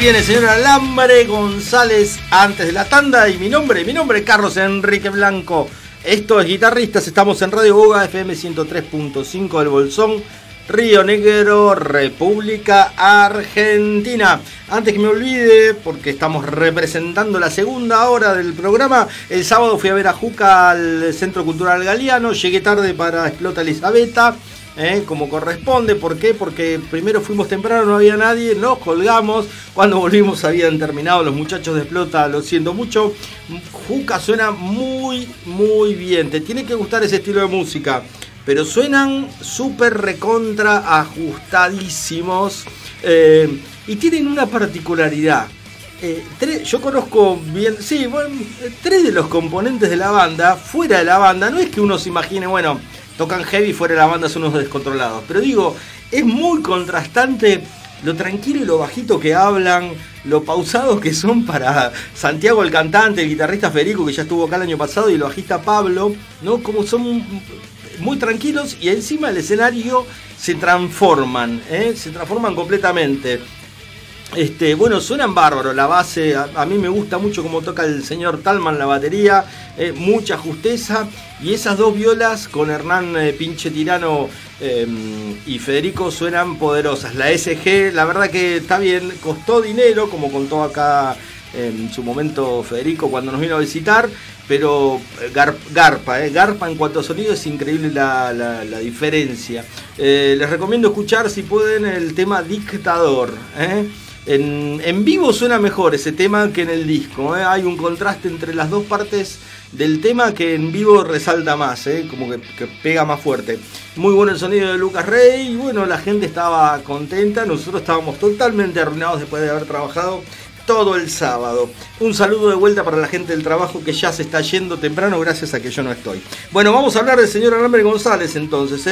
bien el señor Alambre González antes de la tanda y mi nombre es Carlos Enrique Blanco. Esto es Guitarristas, estamos en Radio Goga FM 103.5 del Bolsón, Río Negro, República Argentina. Antes que me olvide, porque estamos representando la segunda hora del programa, el sábado fui a ver a Juca al Centro Cultural Galeano, llegué tarde para Explota Elisabetta. Como corresponde. ¿Por qué? Porque primero fuimos temprano, no había nadie, nos colgamos, cuando volvimos habían terminado los muchachos de Explota, lo siento mucho. Juca suena muy muy bien, te tiene que gustar ese estilo de música, pero suenan súper recontra ajustadísimos, y tienen una particularidad. Yo conozco bien, sí, bueno, 3 de los componentes de la banda, fuera de la banda, no es que uno se imagine, bueno, tocan heavy, fuera de la banda son unos descontrolados. Pero digo, es muy contrastante lo tranquilo y lo bajito que hablan, lo pausados que son para Santiago el cantante, el guitarrista Federico que ya estuvo acá el año pasado y el bajista Pablo, ¿no? Como son muy tranquilos y encima del escenario se transforman completamente. Bueno, suenan bárbaros, la base, a mí me gusta mucho cómo toca el señor Talman la batería, mucha justeza, y esas 2 violas con Hernán Pinche Tirano y Federico suenan poderosas. La SG, la verdad que está bien, costó dinero, como contó acá en su momento Federico cuando nos vino a visitar, pero garpa en cuanto a sonido es increíble la diferencia. Les recomiendo escuchar, si pueden, el tema Dictador. En vivo suena mejor ese tema que en el disco, hay un contraste entre las 2 partes del tema que en vivo resalta más, como que pega más fuerte. Muy bueno el sonido de Lucas Rey y bueno, la gente estaba contenta, nosotros estábamos totalmente arruinados después de haber trabajado todo el sábado. Un saludo de vuelta para la gente del trabajo que ya se está yendo temprano gracias a que yo no estoy. Bueno, vamos a hablar del señor Alambre González entonces.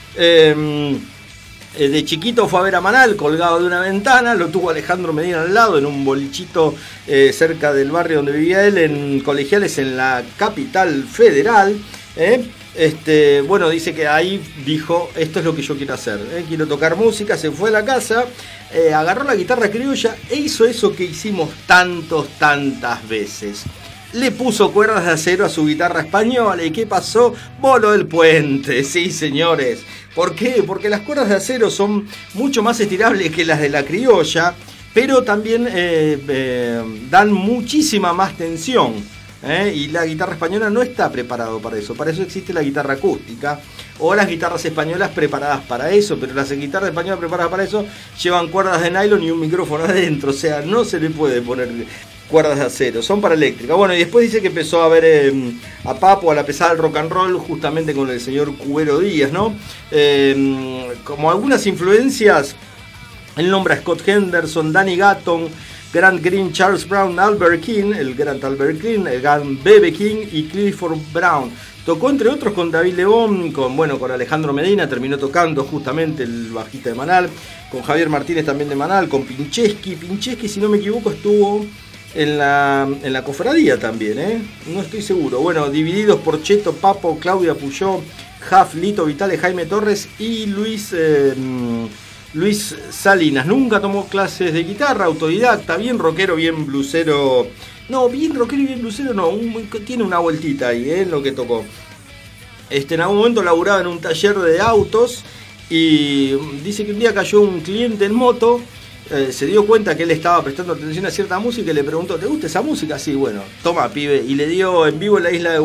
De chiquito fue a ver a Manal colgado de una ventana, lo tuvo Alejandro Medina al lado en un bolichito cerca del barrio donde vivía él, en Colegiales, en la capital federal. Bueno, dice que ahí dijo, esto es lo que yo quiero hacer, quiero tocar música, se fue a la casa, agarró la guitarra criolla e hizo eso que hicimos tantas veces. Le puso cuerdas de acero a su guitarra española y ¿qué pasó? Voló el puente, sí señores. ¿Por qué? Porque las cuerdas de acero son mucho más estirables que las de la criolla, pero también dan muchísima más tensión. Y la guitarra española no está preparado para eso existe la guitarra acústica o las guitarras españolas preparadas para eso, pero las guitarras españolas preparadas para eso llevan cuerdas de nylon y un micrófono adentro, o sea, no se le puede poner cuerdas de acero, son para eléctrica. Bueno, y después dice que empezó a ver a Papo, a la pesada del rock and roll, justamente con el señor Cubero Díaz, ¿no? Como algunas influencias, él nombra a Scott Henderson, Danny Gatton, Grant Green, Charles Brown, Albert King, el Grant Albert King, el Grant B.B. King y Clifford Brown. Tocó entre otros con David Lebón, con Alejandro Medina, terminó tocando justamente el bajista de Manal, con Javier Martínez también de Manal, con Pincheski, si no me equivoco estuvo en la cofradía también, no estoy seguro. Bueno, divididos por Cheto, Papo, Claudia Puyó, Jaf, Lito Vitale, Jaime Torres y Luis Salinas. Nunca tomó clases de guitarra, autodidacta, bien rockero, bien blusero. No, bien rockero y bien blusero no, tiene una vueltita ahí, en lo que tocó. En algún momento laburaba en un taller de autos y dice que un día cayó un cliente en moto, se dio cuenta que él estaba prestando atención a cierta música y le preguntó, ¿te gusta esa música? Sí, bueno, toma pibe, y le dio en vivo en la isla de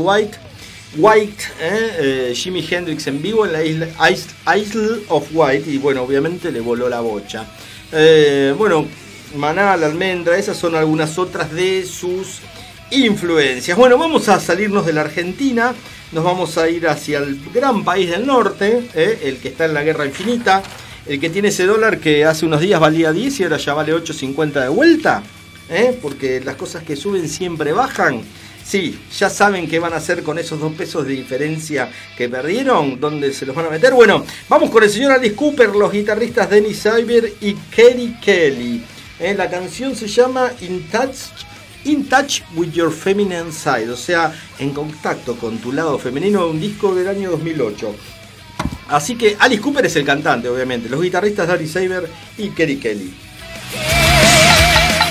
White, Jimi Hendrix en vivo en la Isle of White, y bueno, obviamente le voló la bocha. Bueno, Manal, Almendra, esas son algunas otras de sus influencias. Bueno, vamos a salirnos de la Argentina, nos vamos a ir hacia el gran país del norte, el que está en la guerra infinita, el que tiene ese dólar que hace unos días valía 10 y ahora ya vale 8.50 de vuelta, porque las cosas que suben siempre bajan. Sí, ya saben qué van a hacer con esos 2 pesos de diferencia que perdieron, dónde se los van a meter. Bueno, vamos con el señor Alice Cooper, los guitarristas Dennis Cyber y Kerry Kelly. La canción se llama In Touch with Your Feminine Side, o sea, en contacto con tu lado femenino, un disco del año 2008. Así que Alice Cooper es el cantante, obviamente. Los guitarristas Dennis Cyber y Kerry Kelly.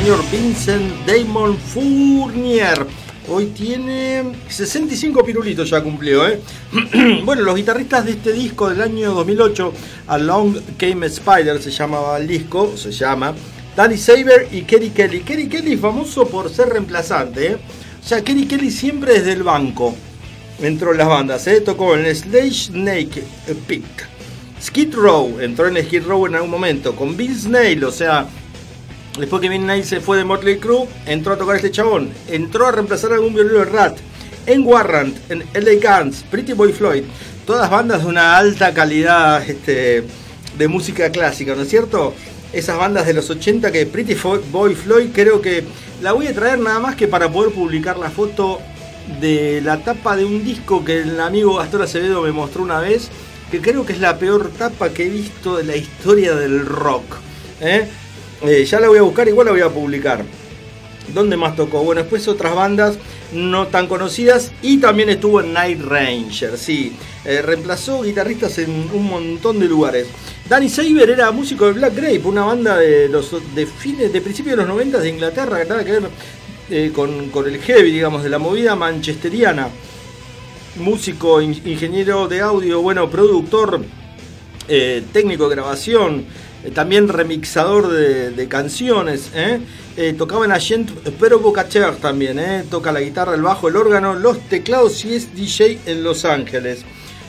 señor Vincent Damon Fournier. Hoy tiene 65 pirulitos, ya cumplió, ¿eh? Bueno, los guitarristas de este disco del año 2008, Along Came Spider, se llamaba el disco, Danny Saber y Kerry Kelly. Kerry Kelly famoso por ser reemplazante, ¿eh? O sea, Kerry Kelly siempre desde el banco entró en las bandas, ¿eh? Tocó en Slade Snake Pit, Skid Row, entró en Skid Row en algún momento, con Bill Snail, o sea, después que Bill Snail se fue de Motley Crue, entró a tocar este chabón, entró a reemplazar a algún violero de Rat, en Warrant, en LA Guns, Pretty Boy Floyd, todas bandas de una alta calidad de música clásica, ¿no es cierto? Esas bandas de los 80 que Pretty Boy Floyd creo que la voy a traer nada más que para poder publicar la foto de la tapa de un disco que el amigo Gastón Acevedo me mostró una vez, que creo que es la peor tapa que he visto de la historia del rock, ¿eh? Ya la voy a buscar, igual la voy a publicar. ¿Dónde más tocó? Bueno, después otras bandas no tan conocidas y también estuvo en Night Ranger, sí. Reemplazó guitarristas en un montón de lugares. Danny Saber era músico de Black Grape, una banda de principios de los 90 de Inglaterra, que nada que ver con el heavy, digamos, de la movida manchesteriana. Músico, ingeniero de audio, bueno, productor, técnico de grabación, también remixador de canciones, tocaba en Agent Provocateur también, toca la guitarra, el bajo, el órgano, los teclados y es DJ en Los Ángeles.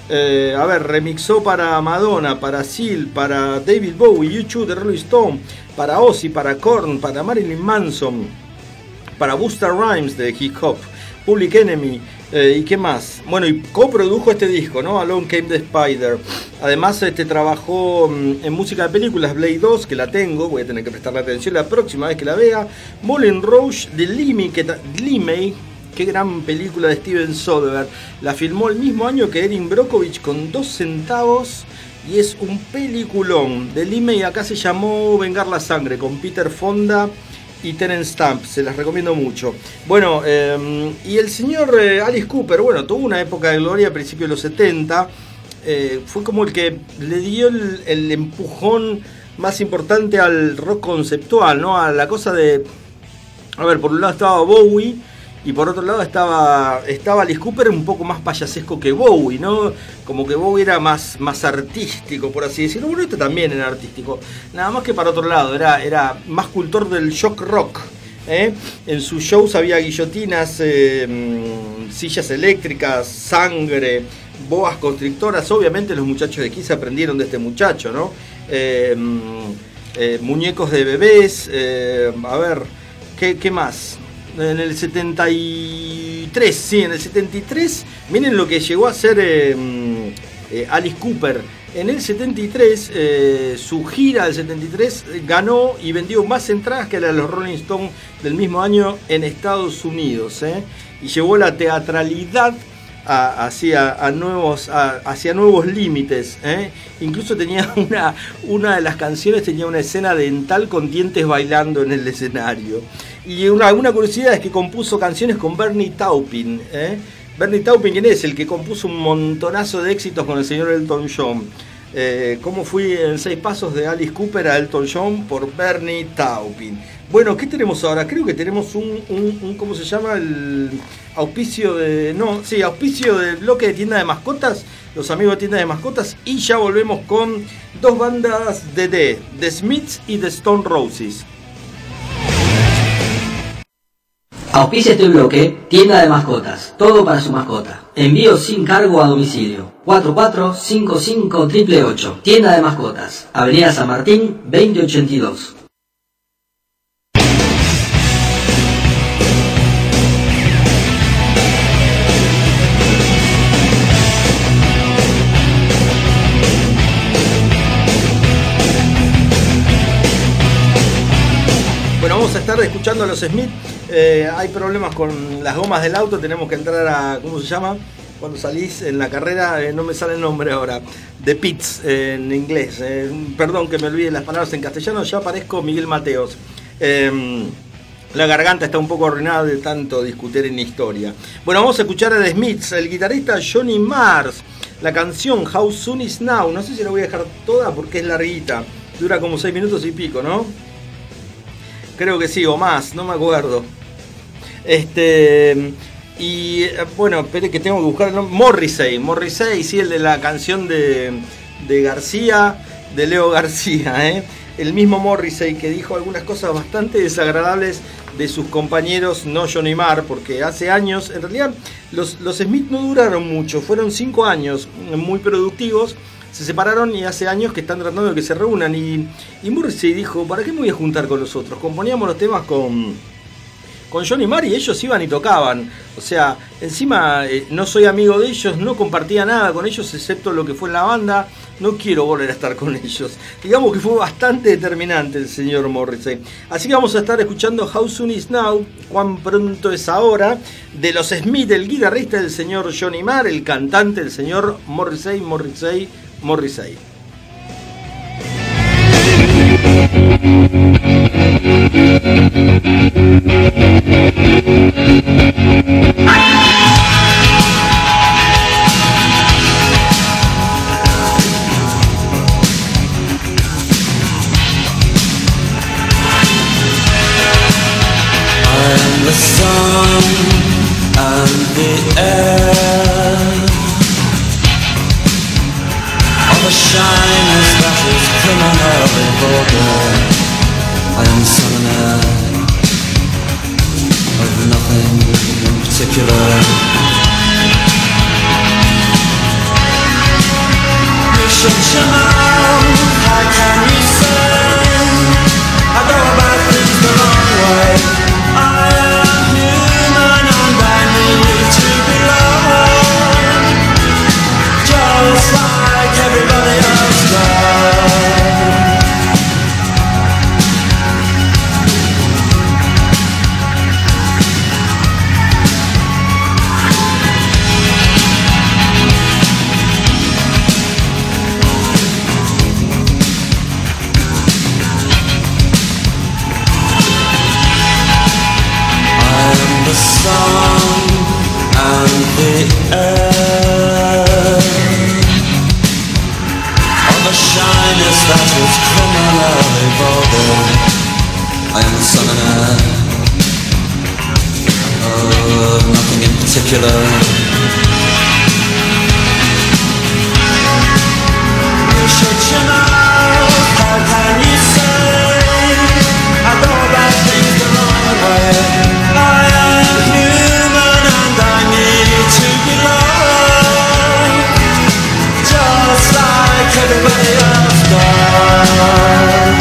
Remixó para Madonna, para Seal, para David Bowie, U2, The Rolling Stone, para Ozzy, para Korn, para Marilyn Manson, para Busta Rhymes de Hip Hop, Public Enemy, ¿y qué más? Bueno, y coprodujo este disco, ¿no? Along Came the Spider. Además, trabajó en música de películas, Blade 2, que la tengo, voy a tener que prestarle atención la próxima vez que la vea. Moulin Rouge de Limey, qué gran película de Steven Soderbergh. La filmó el mismo año que Erin Brockovich con 2 centavos y es un peliculón. De Limey acá se llamó Vengar la Sangre, con Peter Fonda y Terence Stamp, se las recomiendo mucho. Bueno, y el señor Alice Cooper, bueno, tuvo una época de gloria a principios de los 70, fue como el que le dio el empujón más importante al rock conceptual, ¿no? A la cosa de, por un lado estaba Bowie y por otro lado estaba Alice Cooper, un poco más payasesco que Bowie, ¿no? Como que Bowie era más artístico, por así decirlo. Bueno, este también era artístico, nada más que para otro lado, era más cultor del shock rock, En sus shows había guillotinas, sillas eléctricas, sangre, boas constrictoras. Obviamente los muchachos de Kiss aprendieron de este muchacho, ¿no? Muñecos de bebés, ¿qué más? En el 73, miren lo que llegó a hacer Alice Cooper. En el 73, su gira del 73 ganó y vendió más entradas que la de los Rolling Stones del mismo año en Estados Unidos, y llevó la teatralidad hacia nuevos límites, Incluso tenía una de las canciones tenía una escena dental con dientes bailando en el escenario. Y una curiosidad es que compuso canciones con Bernie Taupin, Bernie Taupin, ¿quién es? El que compuso un montonazo de éxitos con el señor Elton John. ¿Cómo fui en 6 pasos de Alice Cooper a Elton John? Por Bernie Taupin. Bueno, ¿qué tenemos ahora? Creo que tenemos un ¿cómo se llama? El auspicio del bloque de tienda de mascotas, los amigos de tienda de mascotas, y ya volvemos con 2 bandas de The Smiths y The Stone Roses. Auspicia este bloque, tienda de mascotas, todo para su mascota. Envío sin cargo a domicilio. 445588. Tienda de mascotas, Avenida San Martín, 2082. Bueno, vamos a estar escuchando a los Smith. Hay problemas con las gomas del auto, tenemos que entrar a, ¿cómo se llama? Cuando salís en la carrera, no me sale el nombre ahora, de pits en inglés. Perdón que me olvide las palabras en castellano, ya parezco Miguel Mateos. La garganta está un poco arruinada de tanto discutir en historia. Bueno, vamos a escuchar a The Smiths, el guitarrista Johnny Marrs, la canción How Soon Is Now. No sé si la voy a dejar toda porque es larguita, dura como 6 minutos y pico, ¿no? Creo que sí, o más, no me acuerdo. Y bueno, espere que tengo que buscar el nombre. Morrissey, sí, el de la canción de García, de Leo García, el mismo Morrissey que dijo algunas cosas bastante desagradables de sus compañeros, no Johnny Marr, porque hace años, en realidad los Smith no duraron mucho, fueron 5 años muy productivos, se separaron y hace años que están tratando de que se reúnan, y Morrissey dijo, ¿para qué me voy a juntar con los otros? Componíamos los temas con Johnny Marr y ellos iban y tocaban, o sea, encima no soy amigo de ellos, no compartía nada con ellos excepto lo que fue en la banda, no quiero volver a estar con ellos. Digamos que fue bastante determinante el señor Morrissey. Así que vamos a estar escuchando How Soon Is Now, cuán pronto es ahora, de los Smith, el guitarrista del señor Johnny Marr, el cantante del señor Morrissey. The sun and the air of a shyness that is criminally vulgar. I am sun and air of nothing in particular. You shut your mouth, how can you say I go about things the wrong way? I am human and I need to belong, just like everybody else does. The sun and the air of a shyness that is criminally vulgar. I am the sun and air of nothing in particular. You shut your mouth, how can you say I go about things the wrong way? I am human and I need to belong, just like everybody else does.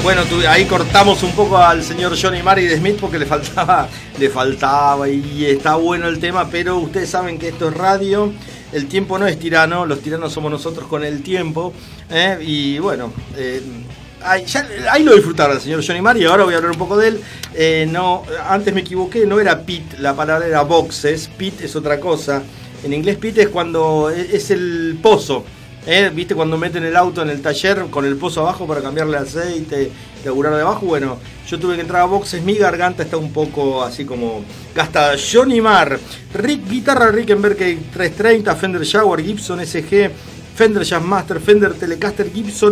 Bueno, ahí cortamos un poco al señor Johnny Marr y de Smith porque le faltaba y está bueno el tema, pero ustedes saben que esto es radio, el tiempo no es tirano, los tiranos somos nosotros con el tiempo, y bueno, ahí lo disfrutaron el señor Johnny Marr y ahora voy a hablar un poco de él. No, antes me equivoqué, no era pit, la palabra era boxes, pit es otra cosa, en inglés pit es cuando es el pozo. ¿Viste cuando meten el auto en el taller con el pozo abajo para cambiarle aceite, laburar debajo? Bueno, yo tuve que entrar a boxes, mi garganta está un poco así como gastada. Johnny Marr, guitarra Rickenbacker 330, Fender Jaguar, Gibson SG, Fender Jazzmaster, Fender Telecaster, Gibson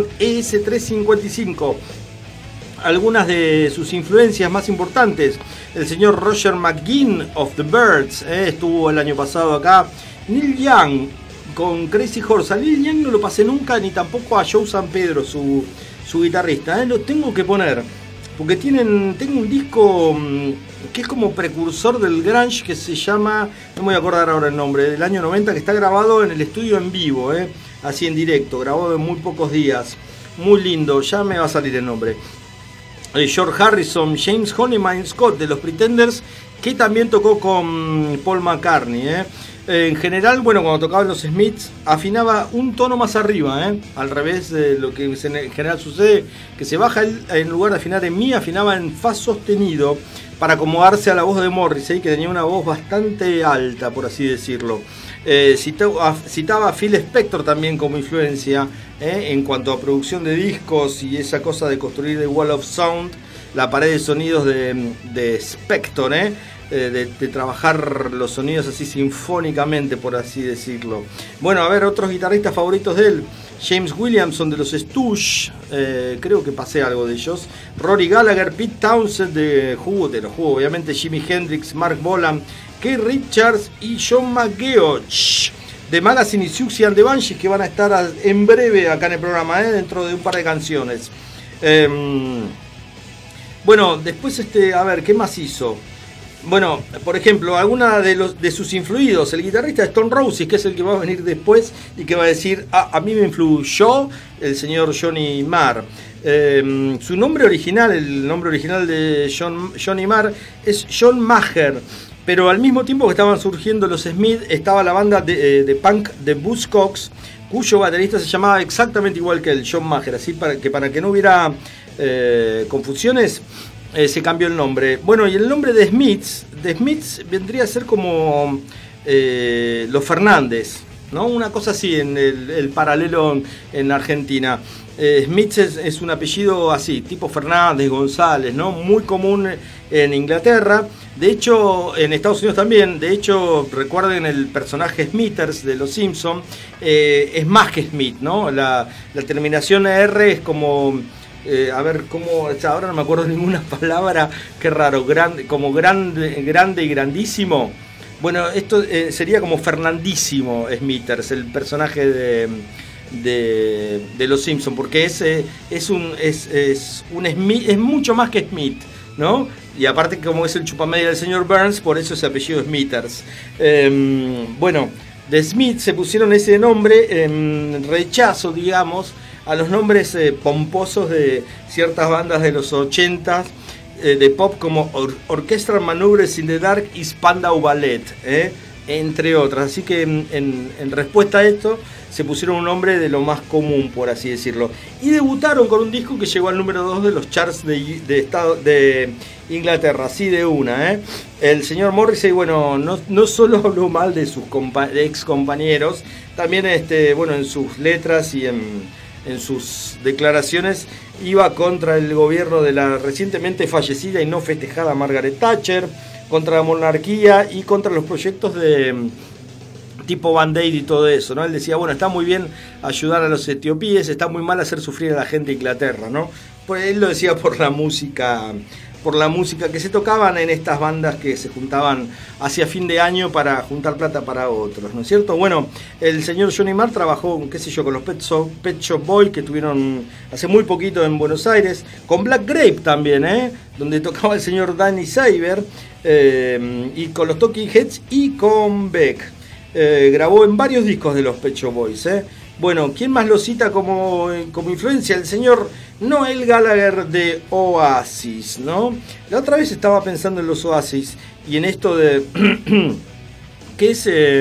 ES355. Algunas de sus influencias más importantes: el señor Roger McGuinn of the Byrds, estuvo el año pasado acá. Neil Young con Crazy Horse. A Neil Young no lo pasé nunca, ni tampoco a Joe San Pedro, su guitarrista. Lo tengo que poner, porque tengo un disco que es como precursor del grunge, que se llama, no me voy a acordar ahora el nombre, del año 90, que está grabado en el estudio en vivo, así en directo, grabado en muy pocos días. Muy lindo, ya me va a salir el nombre. George Harrison, James Honeyman Scott de los Pretenders, que también tocó con Paul McCartney. En general, bueno, cuando tocaban los Smiths, afinaba un tono más arriba, al revés de lo que en general sucede, que se baja en lugar de afinar en mi, afinaba en fa sostenido para acomodarse a la voz de Morrissey, que tenía una voz bastante alta, por así decirlo. Citaba a Phil Spector también como influencia, en cuanto a producción de discos y esa cosa de construir The Wall of Sound, la pared de sonidos de Spector, de trabajar los sonidos así sinfónicamente, por así decirlo. Bueno, a ver, otros guitarristas favoritos de él: James Williamson de los Stooges, creo que pasé algo de ellos. Rory Gallagher, Pete Townshend de los Who, obviamente Jimi Hendrix, Mark Bolan, Keith Richards y John McGeoch de Magazine y Siouxsie and the Banshees, que van a estar en breve acá en el programa, dentro de un par de canciones. Bueno, después a ver, ¿qué más hizo? Bueno, por ejemplo, alguna de sus influidos, el guitarrista de Stone Roses, que es el que va a venir después y que va a decir, a mí me influyó el señor Johnny Marr. Su nombre original, el nombre original de Johnny Marr es John Maher, pero al mismo tiempo que estaban surgiendo los Smith, estaba la banda de punk de Buzzcocks, cuyo baterista se llamaba exactamente igual que el John Maher, así para que no hubiera confusiones. Se cambió el nombre. Bueno, y el nombre de Smiths vendría a ser como los Fernández, ¿no? Una cosa así en el paralelo en Argentina. Smiths es un apellido así, tipo Fernández, González, ¿no? Muy común en Inglaterra. De hecho, en Estados Unidos también. De hecho, recuerden el personaje Smithers de Los Simpsons. Es más que Smith, ¿no? La terminación R es como... a ver, ¿cómo? Ahora no me acuerdo ninguna palabra, qué raro, como grande y grandísimo. Bueno, esto sería como Fernandísimo Smithers, el personaje de Los Simpsons, porque es mucho más que Smith, ¿no? Y aparte, como es el chupamedia del señor Burns, por eso ese apellido Smithers. Bueno, de Smith se pusieron ese nombre en rechazo, digamos, a los nombres pomposos de ciertas bandas de los 80 de pop, como Orchestral Maneuvers in the Dark y Spandau Ballet, entre otras. Así que en respuesta a esto se pusieron un nombre de lo más común, por así decirlo. Y debutaron con un disco que llegó al número 2 de los charts de Inglaterra, así de una. El señor Morrissey, bueno, no solo habló mal de sus ex compañeros, también bueno, en sus letras y en sus declaraciones iba contra el gobierno de la recientemente fallecida y no festejada Margaret Thatcher, contra la monarquía y contra los proyectos de tipo Band-Aid y todo eso, ¿no? Él decía, bueno, está muy bien ayudar a los etíopes, está muy mal hacer sufrir a la gente de Inglaterra, ¿no? Pues él lo decía por la música que se tocaban en estas bandas que se juntaban hacia fin de año para juntar plata para otros, ¿no es cierto? Bueno, el señor Johnny Marr trabajó, qué sé yo, con los Pet Shop Boys, que estuvieron hace muy poquito en Buenos Aires, con Black Grape también, donde tocaba el señor Danny Saber, y con los Talking Heads y con Beck. Grabó en varios discos de los Pet Shop Boys, Bueno, ¿quién más lo cita como influencia? El señor Noel Gallagher de Oasis, ¿no? La otra vez estaba pensando en los Oasis y en esto de ¿qué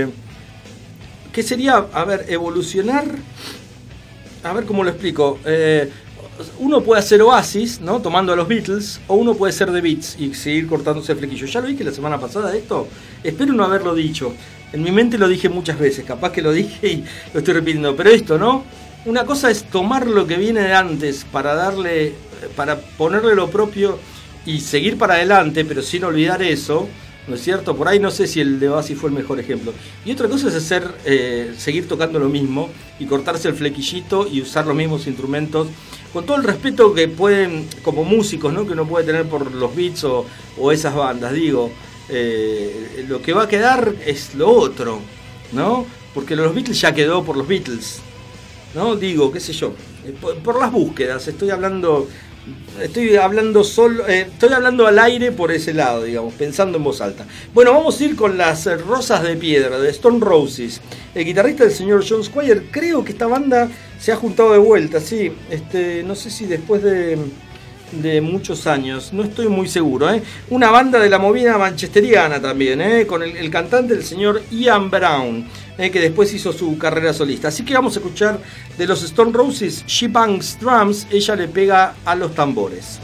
sería? A ver, evolucionar. A ver cómo lo explico. Uno puede hacer Oasis, ¿no? Tomando a los Beatles, o uno puede ser The Beats y seguir cortándose el flequillo. Ya lo dije la semana pasada esto. Espero no haberlo dicho. En mi mente lo dije muchas veces, capaz que lo dije y lo estoy repitiendo. Pero esto, ¿no? Una cosa es tomar lo que viene de antes para ponerle lo propio y seguir para adelante, pero sin olvidar eso, ¿no es cierto? Por ahí no sé si el de Oasis fue el mejor ejemplo. Y otra cosa es seguir tocando lo mismo y cortarse el flequillito y usar los mismos instrumentos con todo el respeto que pueden, como músicos, ¿no? Que uno puede tener por los Beats o esas bandas. Digo, lo que va a quedar es lo otro, ¿no? Porque los Beatles ya quedó por los Beatles, ¿no? Digo, qué sé yo, por las búsquedas, estoy hablando al aire por ese lado, digamos, pensando en voz alta. Bueno, vamos a ir con las Rosas de Piedra de Stone Roses. El guitarrista del señor John Squire, creo que esta banda se ha juntado de vuelta, sí, no sé si después de muchos años, no estoy muy seguro, Una banda de la movida manchesteriana también, con el cantante del señor Ian Brown, que después hizo su carrera solista. Así que vamos a escuchar de los Stone Roses, She Bangs Drums, ella le pega a los tambores.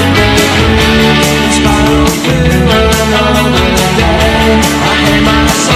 I hate myself.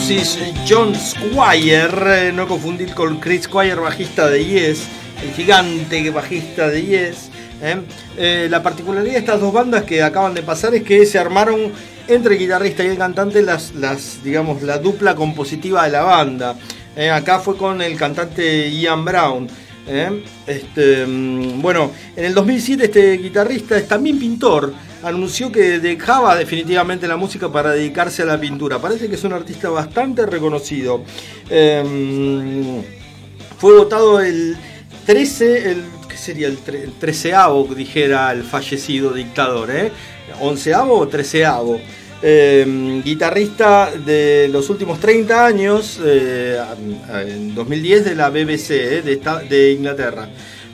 Moses John Squire, no confundir con Chris Squire, bajista de Yes, el gigante bajista de Yes. La particularidad de estas dos bandas que acaban de pasar es que se armaron entre el guitarrista y el cantante digamos, la dupla compositiva de la banda. Acá fue con el cantante Ian Brown. Bueno, en el 2007 este guitarrista es también pintor. Anunció que dejaba definitivamente la música para dedicarse a la pintura. Parece que es un artista bastante reconocido. Fue votado el 13, ¿qué sería? El 13avo, dijera el fallecido dictador, ¿11avo o 13avo? Guitarrista de los últimos 30 años, en 2010 de la BBC de Inglaterra.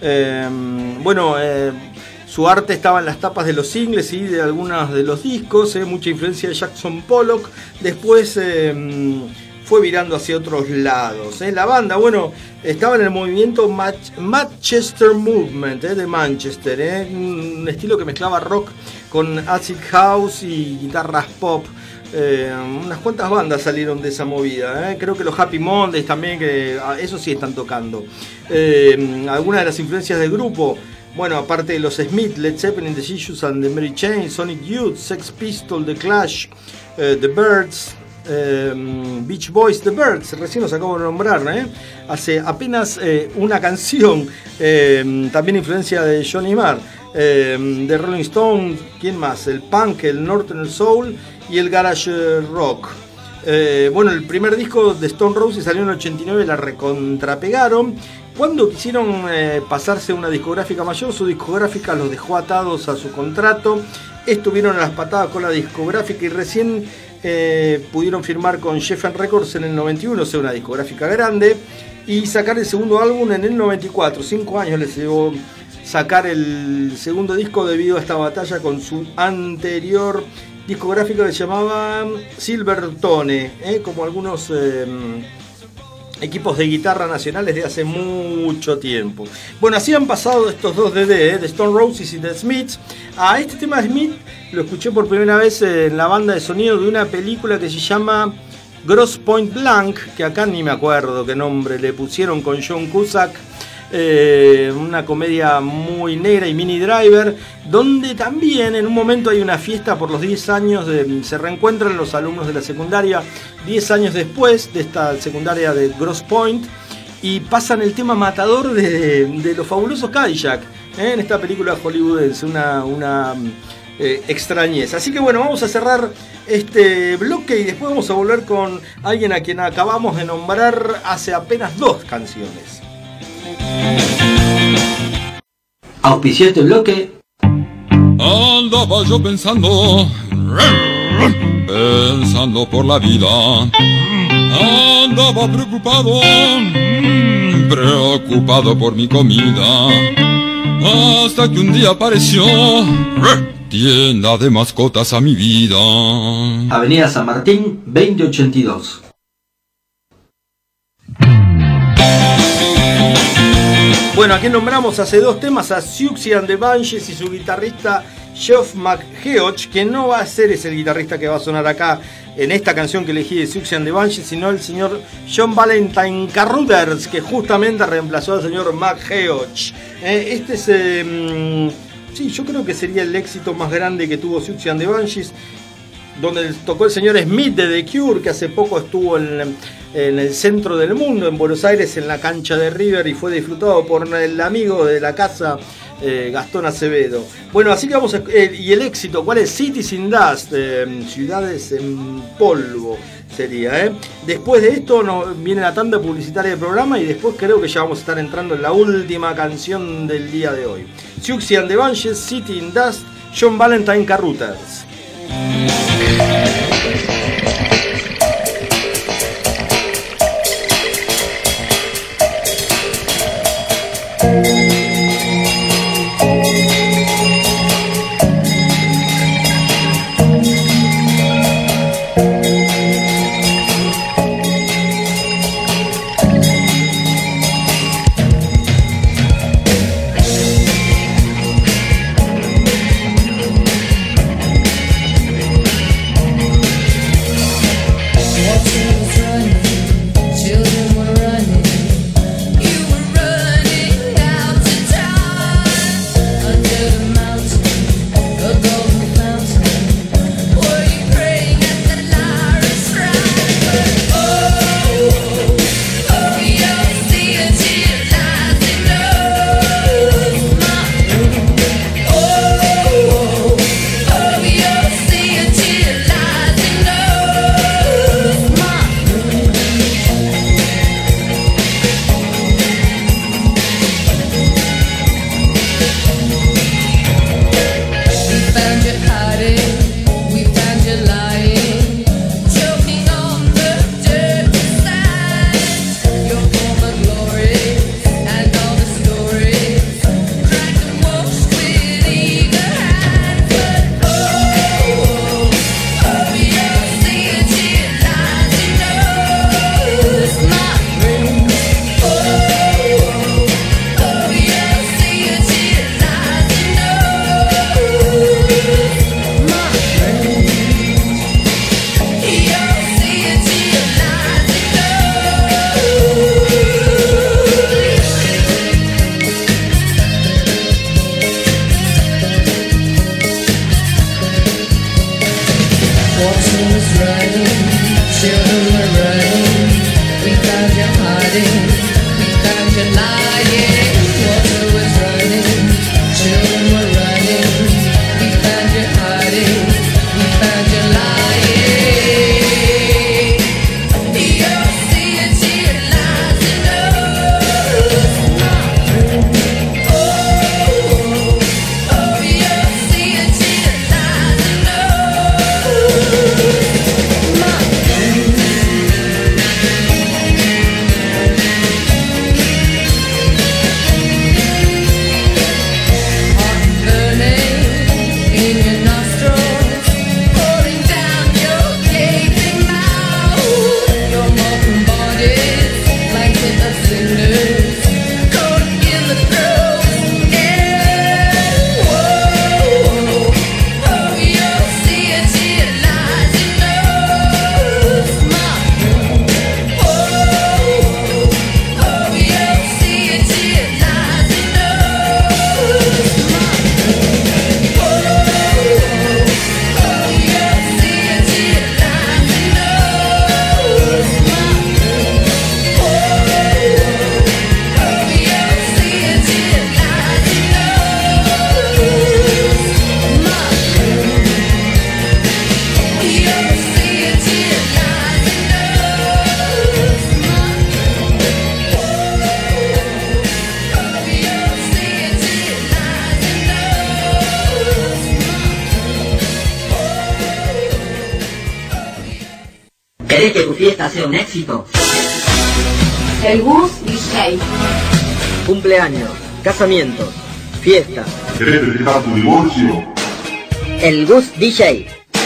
Su arte estaba en las tapas de los singles y de algunos de los discos, mucha influencia de Jackson Pollock. Después fue virando hacia otros lados. La banda, estaba en el movimiento Manchester Movement de Manchester, un estilo que mezclaba rock con acid house y guitarras pop. Unas cuantas bandas salieron de esa movida. Creo que los Happy Mondays también, que eso sí están tocando. Algunas de las influencias del grupo, aparte de los Smith, Led Zeppelin, The Jesus and the Mary Chain, Sonic Youth, Sex Pistols, The Clash, The Byrds, Beach Boys, The Byrds, recién los acabo de nombrar, hace apenas una canción, también influencia de Johnny Marr, de Rolling Stones, ¿quién más? El punk, el Northern Soul y el garage rock. El primer disco de Stone Roses salió en el 89, la recontrapegaron. Cuando quisieron pasarse a una discográfica mayor, su discográfica los dejó atados a su contrato. Estuvieron a las patadas con la discográfica y recién pudieron firmar con Geffen Records en el 91, o sea, una discográfica grande, y sacar el segundo álbum en el 94. 5 años les llevó sacar el segundo disco debido a esta batalla con su anterior discográfica que se llamaba Silvertone, como algunos equipos de guitarra nacionales de hace mucho tiempo. Así han pasado estos dos DD, de Stone Roses y de Smiths. A este tema de Smith lo escuché por primera vez en la banda de sonido de una película que se llama Grosse Pointe Blank, que acá ni me acuerdo qué nombre le pusieron, con John Cusack. Una comedia muy negra, y Minnie Driver, donde también en un momento hay una fiesta por los 10 años, se reencuentran los alumnos de la secundaria 10 años después de esta secundaria de Grosse Pointe, y pasan el tema matador de los fabulosos Cadillac, en esta película hollywoodense, una extrañeza. Así que vamos a cerrar este bloque y después vamos a volver con alguien a quien acabamos de nombrar hace apenas 2 canciones. Auspició este bloque. Andaba yo pensando por la vida. Andaba preocupado por mi comida. Hasta que un día apareció tienda de mascotas a mi vida. Avenida San Martín, 2082. Aquí nombramos hace 2 temas a Siouxsie and the Banshees y su guitarrista Geoff McGeoch, que no va a ser ese el guitarrista que va a sonar acá en esta canción que elegí de Siouxsie and the Banshees, sino el señor John Valentine Carruthers, que justamente reemplazó al señor McGeoch. Este es, yo creo que sería el éxito más grande que tuvo Siouxsie and the Banshees, donde tocó el señor Smith de The Cure, que hace poco estuvo en el centro del mundo, en Buenos Aires, en la cancha de River, y fue disfrutado por el amigo de la casa, Gastón Acevedo. Así que vamos y el éxito, ¿cuál es? Cities in Dust, ciudades en polvo sería, Después de esto viene la tanda publicitaria del programa, y después creo que ya vamos a estar entrando en la última canción del día de hoy. Siouxsie and the Banshees, City in Dust, John Valentine Carruthers. ¿Querés que tu fiesta sea un éxito? El Gus DJ. Cumpleaños, casamientos, fiestas. ¿Querés festejar tu divorcio? El Gus DJ.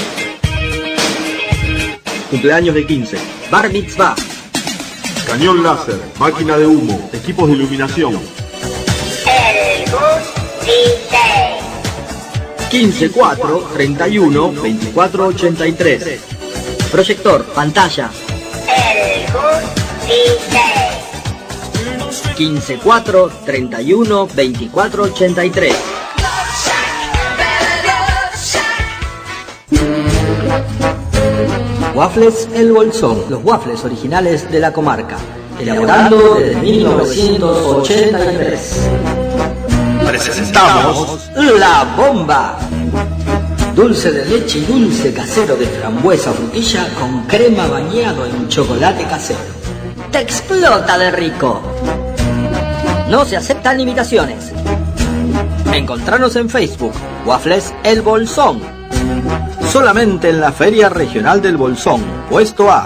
Cumpleaños de 15. Bar mitzvah. Cañón láser, máquina de humo, equipos de iluminación. El Gus DJ. 15 4 31 24 83. Proyector, pantalla. El Gus DJ. 15 4 31 24 83. Waffles El Bolsón, los waffles originales de la comarca, elaborando desde 1983. Presentamos La Bomba. Dulce de leche y dulce casero de frambuesa o frutilla con crema bañado en chocolate casero. ¡Te explota de rico! No se aceptan imitaciones. Encontranos en Facebook, Waffles El Bolsón. Solamente en la Feria Regional del Bolsón, puesto A.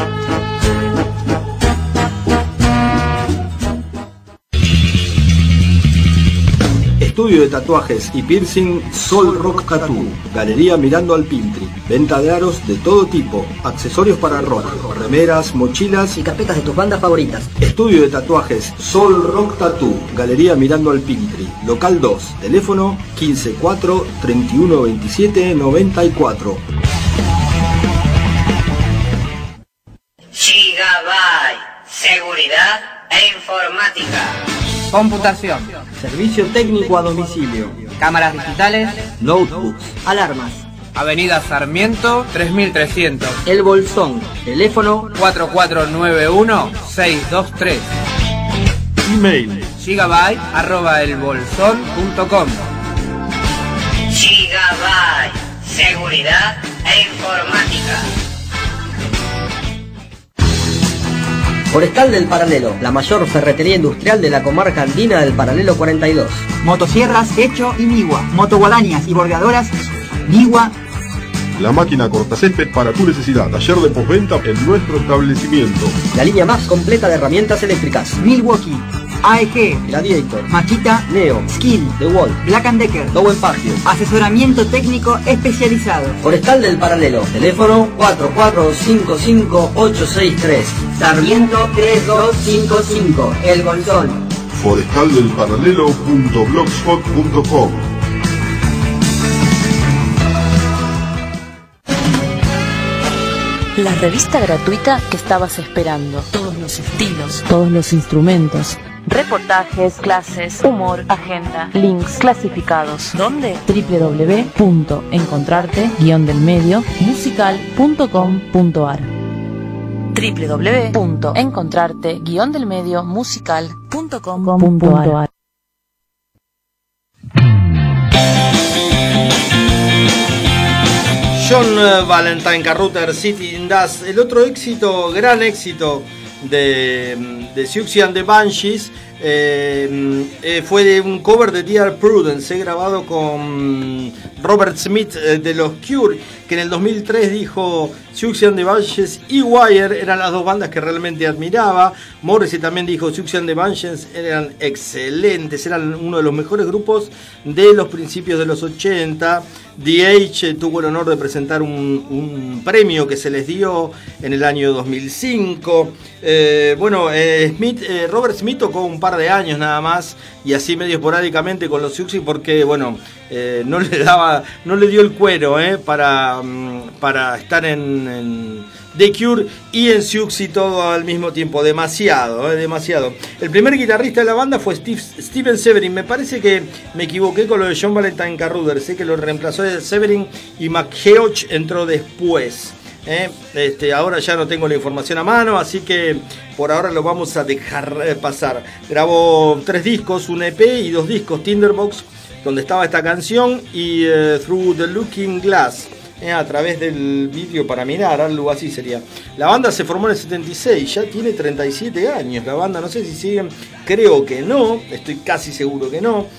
Estudio de tatuajes y piercing Sol Rock Tattoo. Galería mirando al Pintri. Venta de aros de todo tipo. Accesorios para rock. Remeras, mochilas y carpetas de tus bandas favoritas. Estudio de tatuajes Sol Rock Tattoo. Galería mirando al Pintri. Local 2. Teléfono 15 4 31 27 94. Gigabyte. Seguridad e informática. Computación. Servicio técnico a domicilio. Cámaras digitales. Notebooks. Alarmas. Avenida Sarmiento 3300. El Bolsón. Teléfono 4491-623. Email gigabyte@elbolsón.com. Gigabyte. Seguridad e informática. Forestal del Paralelo, la mayor ferretería industrial de la comarca andina del Paralelo 42. Motosierras Hecho y Nigua. Motoguadañas y bordeadoras Nigua. La máquina cortacésped para tu necesidad. Taller de postventa en nuestro establecimiento. La línea más completa de herramientas eléctricas. Milwaukee. AEG. Gladiator. Makita. Neo. Skill. DeWalt. Black & Decker. Dowen Pagio. Asesoramiento técnico especializado. Forestal del Paralelo. Teléfono 4455863. Sarmiento 3255. El Bolsón. Forestaldelparalelo.blogspot.com. La revista gratuita que estabas esperando. Todos los estilos, todos los instrumentos, Reportajes, clases, humor, agenda, links clasificados. ¿Dónde? www.encontrarte-delmedio-musical.com.ar www.encontrarte-delmedio-musical.com.ar John Valentine, Carruthers, City in Dust. El otro éxito, gran éxito de Siouxsie and the Banshees fue de un cover de Dear Prudence, grabado con Robert Smith de los Cure, que en el 2003 dijo: Siouxsie and the Banshees y Wire eran las dos bandas que realmente admiraba. Morrissey también dijo: Siouxsie and the Banshees eran excelentes, eran uno de los mejores grupos de los principios de los 80. The Age tuvo el honor de presentar un premio que se les dio en el año 2005. Robert Smith tocó un par de años nada más, y así medio esporádicamente con los Siouxsie, porque no le dio el cuero para estar en The Cure y en Siouxsie todo al mismo tiempo. Demasiado. El primer guitarrista de la banda fue Steven Severin. Me parece que me equivoqué con lo de John Valentine Carruthers, sé que lo reemplazó de Severin y McGeoch entró después. Ahora ya no tengo la información a mano, así que por ahora lo vamos a dejar pasar. Grabó 3 discos, un EP y 2 discos, Tinderbox, donde estaba esta canción, y Through the Looking Glass, a través del vídeo para mirar, algo así sería. La banda se formó en el 76, ya tiene 37 años la banda, no sé si siguen, creo que no, estoy casi seguro que no.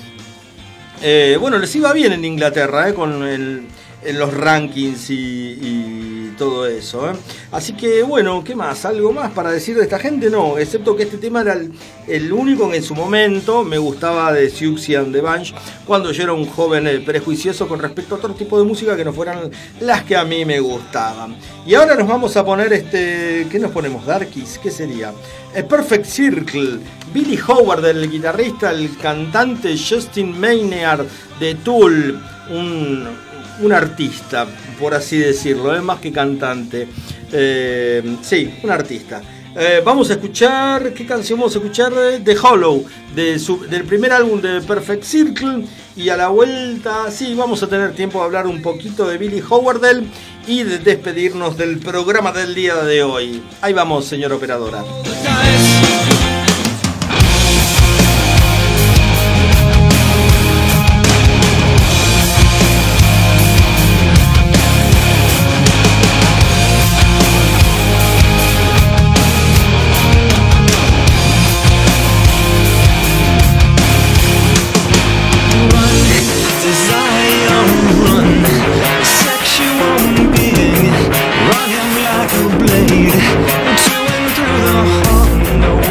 Les iba bien en Inglaterra, en los rankings y todo eso. Así que ¿qué más? ¿Algo más para decir de esta gente? No, excepto que este tema era el único que en su momento me gustaba de Siouxsie and the Banshees, cuando yo era un joven prejuicioso con respecto a otro tipo de música que no fueran las que a mí me gustaban. Y ahora nos vamos a poner ¿qué nos ponemos? Darkies, ¿qué sería? A Perfect Circle. Billy Howard, el guitarrista, el cantante Justin Maynard de Tool, un artista, por así decirlo, más que cantante. Sí, un artista. Vamos a escuchar, ¿qué canción vamos a escuchar? The Hollow, del primer álbum de Perfect Circle. Y a la vuelta, sí, vamos a tener tiempo de hablar un poquito de Billy Howard y de despedirnos del programa del día de hoy. Ahí vamos, señora operadora. Running like a blade, chewing through the heart.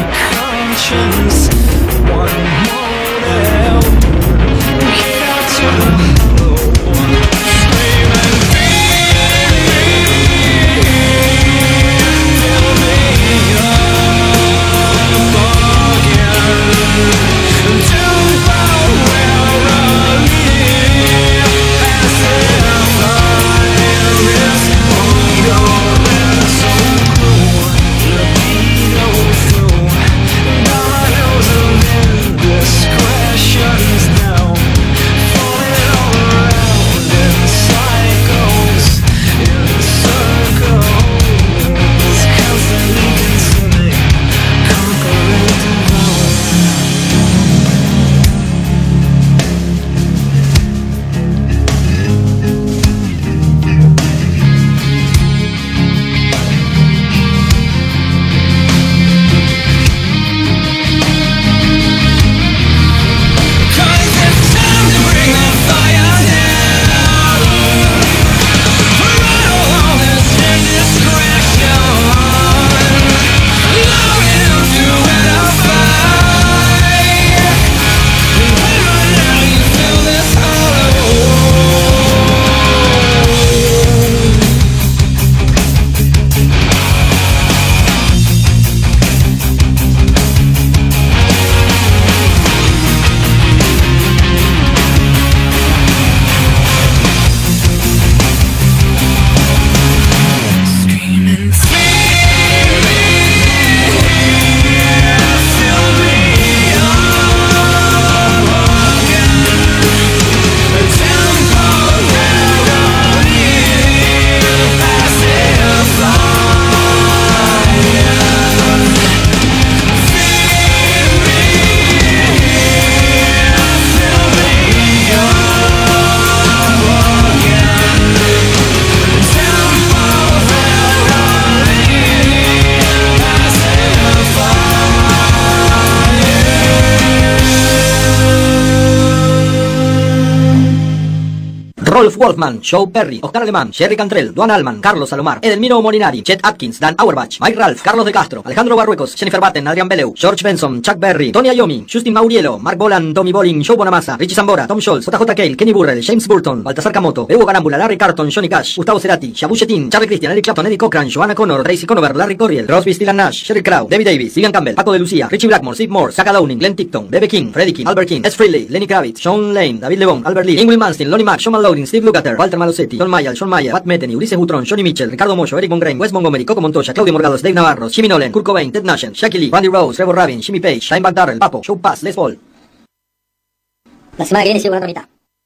Rolf Wolfman, Joe Perry, Oscar Alemán, Jerry Cantrell, Duan Allman, Carlos Salomar, Edelmiro Molinari, Chet Atkins, Dan Auerbach, Mike Ralph, Carlos de Castro, Alejandro Barruecos, Jennifer Batten, Adrián Beleu, George Benson, Chuck Berry, Tony Iommi, Justin Mauriello, Mark Bolan, Tommy Bolin, Joe Bonamassa, Richie Zambora, Tom Scholz, JJ Cale, Kenny Burrell, James Burton, Baltasar Camoto, Hugo Garambula, Larry Carton, Johnny Cash, Gustavo Cerati, Shabu Shetin, Charlie Christian, Eric Clapton, Eddie Cochran, Joanna Connor, Tracy Conover, Larry Coryell, Crosby, Stillan Nash, Sheryl Crow, David Davis, Ian Campbell, Paco de Lucía, Richie Blackmore, Steve Moore, Saka Downing, Glenn Tipton, Bebe King, Freddie King, Albert King, S. Frehley, Lenny Kravitz, Sean Lane, David Lebon, Albert Lee, Ingrid Malmsteen, Lonnie Mack, Sean Malloy, Steve Lukather, Walter Malosetti, John Mayer, Pat Metheny, Ulises Butrón, Johnny Mitchell, Ricardo Mollo, Eric Von Grain, Wes Montgomery, Coco Montoya, Claudio Morgados, Dave Navarro, Jimmy Nolen, Kurt Cobain, Ted Nugent, Jackie Lee, Randy Rose, Trevor Rabin, Jimmy Page, Dimebag Darrell, Papo, Joe Pass, Les Paul. La semana que viene sigo con otra mitad.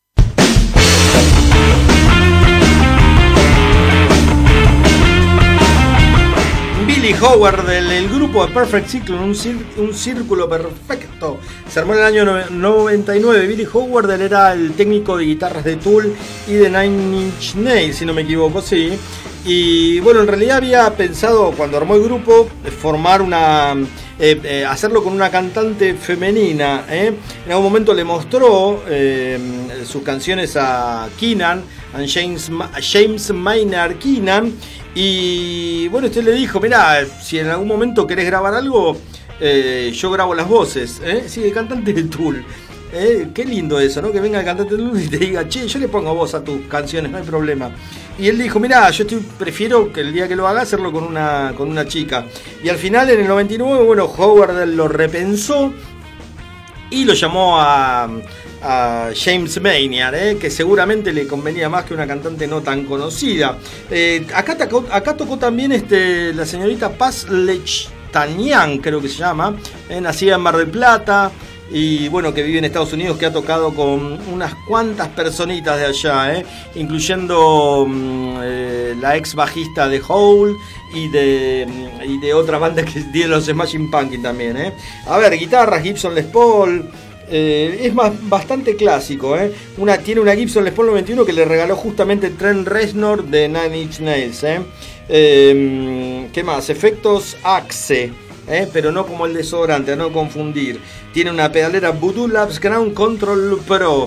Billy Howard del grupo de Perfect Circle, un círculo perfecto. Se armó en el año 99. Billy Howard era el técnico de guitarras de Tool y de Nine Inch Nails, si no me equivoco, sí. Y bueno, en realidad había pensado, cuando armó el grupo, formar hacerlo con una cantante femenina. En algún momento le mostró sus canciones a Keenan, a James Maynard Keenan. Y bueno, usted le dijo, mirá, si en algún momento querés grabar algo, yo grabo las voces. Sí, el cantante de Tool. Qué lindo eso, ¿no? Que venga el cantante de Tool y te diga, che, yo le pongo voz a tus canciones, no hay problema. Y él dijo, mirá, prefiero que el día que lo haga hacerlo con una chica. Y al final, en el 99, bueno, Howard lo repensó y lo llamó a James Maynard, que seguramente le convenía más que una cantante no tan conocida. Acá tocó también la señorita Paz Lechtanyan, creo que se llama, nacida en Mar del Plata y bueno, que vive en Estados Unidos, que ha tocado con unas cuantas personitas de allá, incluyendo la ex bajista de Hole y de otra banda que tiene los Smashing Pumpkins también. A ver, guitarras, Gibson Les Paul. Es bastante clásico, tiene una Gibson Les Paul 91 que le regaló justamente Trent Reznor de Nine Inch Nails. ¿Qué más? Efectos Axe, pero no como el desodorante, a no confundir. Tiene una pedalera Voodoo Labs Ground Control Pro.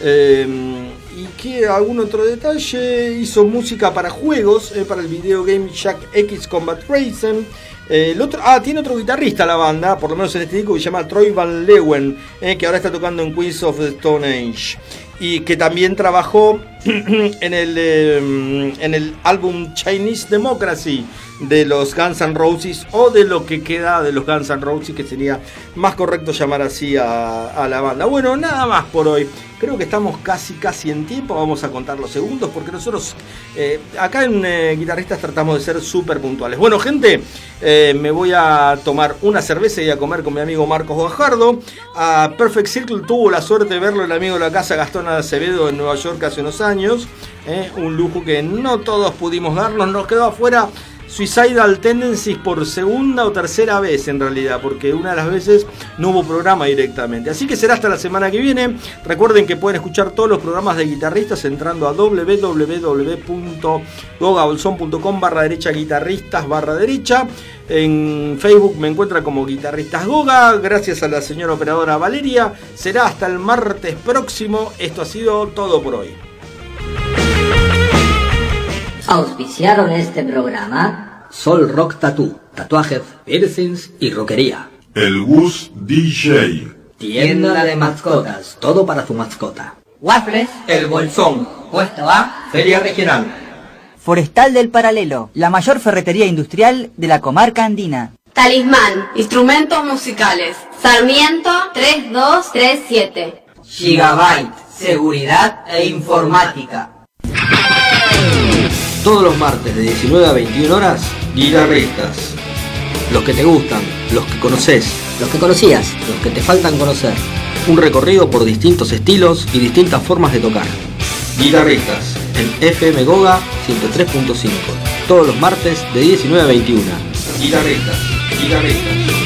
Y que algún otro detalle, hizo música para juegos, para el video game Jack X Combat Racing. Tiene otro guitarrista la banda, por lo menos en este disco, que se llama Troy Van Leeuwen, que ahora está tocando en Queens of the Stone Age. Y que también trabajó en el álbum Chinese Democracy de los Guns N' Roses, o de lo que queda de los Guns N' Roses, que sería más correcto llamar así a la banda. Bueno, nada más por hoy. Creo que estamos casi en tiempo. Vamos a contar los segundos porque nosotros acá en Guitarristas tratamos de ser súper puntuales. Bueno, gente, me voy a tomar una cerveza y a comer con mi amigo Marcos Guajardo. A Perfect Circle tuvo la suerte de verlo el amigo de la casa Gastón Acevedo en Nueva York hace unos años. Un lujo que no todos pudimos darnos. Nos quedó afuera Suicidal Tendencies por segunda o tercera vez en realidad, porque una de las veces no hubo programa directamente. Así que será hasta la semana que viene. Recuerden que pueden escuchar todos los programas de Guitarristas entrando a www.gogabolson.com/derecha guitarristas/derecha. En Facebook me encuentra como Guitarristas Goga. Gracias a la señora operadora Valeria. Será hasta el martes próximo. Esto ha sido todo por hoy. Auspiciaron este programa Sol Rock Tattoo, tatuajes, piercings y roquería. El Gus DJ. Tienda de mascotas, todo para su mascota. Waffles, El Bolsón. Puesto A, Feria Regional. Forestal del Paralelo, la mayor ferretería industrial de la comarca andina. Talismán, instrumentos musicales. Sarmiento 3237. Gigabyte, seguridad e informática. Todos los martes de 19 a 21 horas, Guitarristas. Los que te gustan, los que conoces, los que conocías, los que te faltan conocer. Un recorrido por distintos estilos y distintas formas de tocar. Guitarristas, en FM Goga 103.5. Todos los martes de 19 a 21. Guitarristas.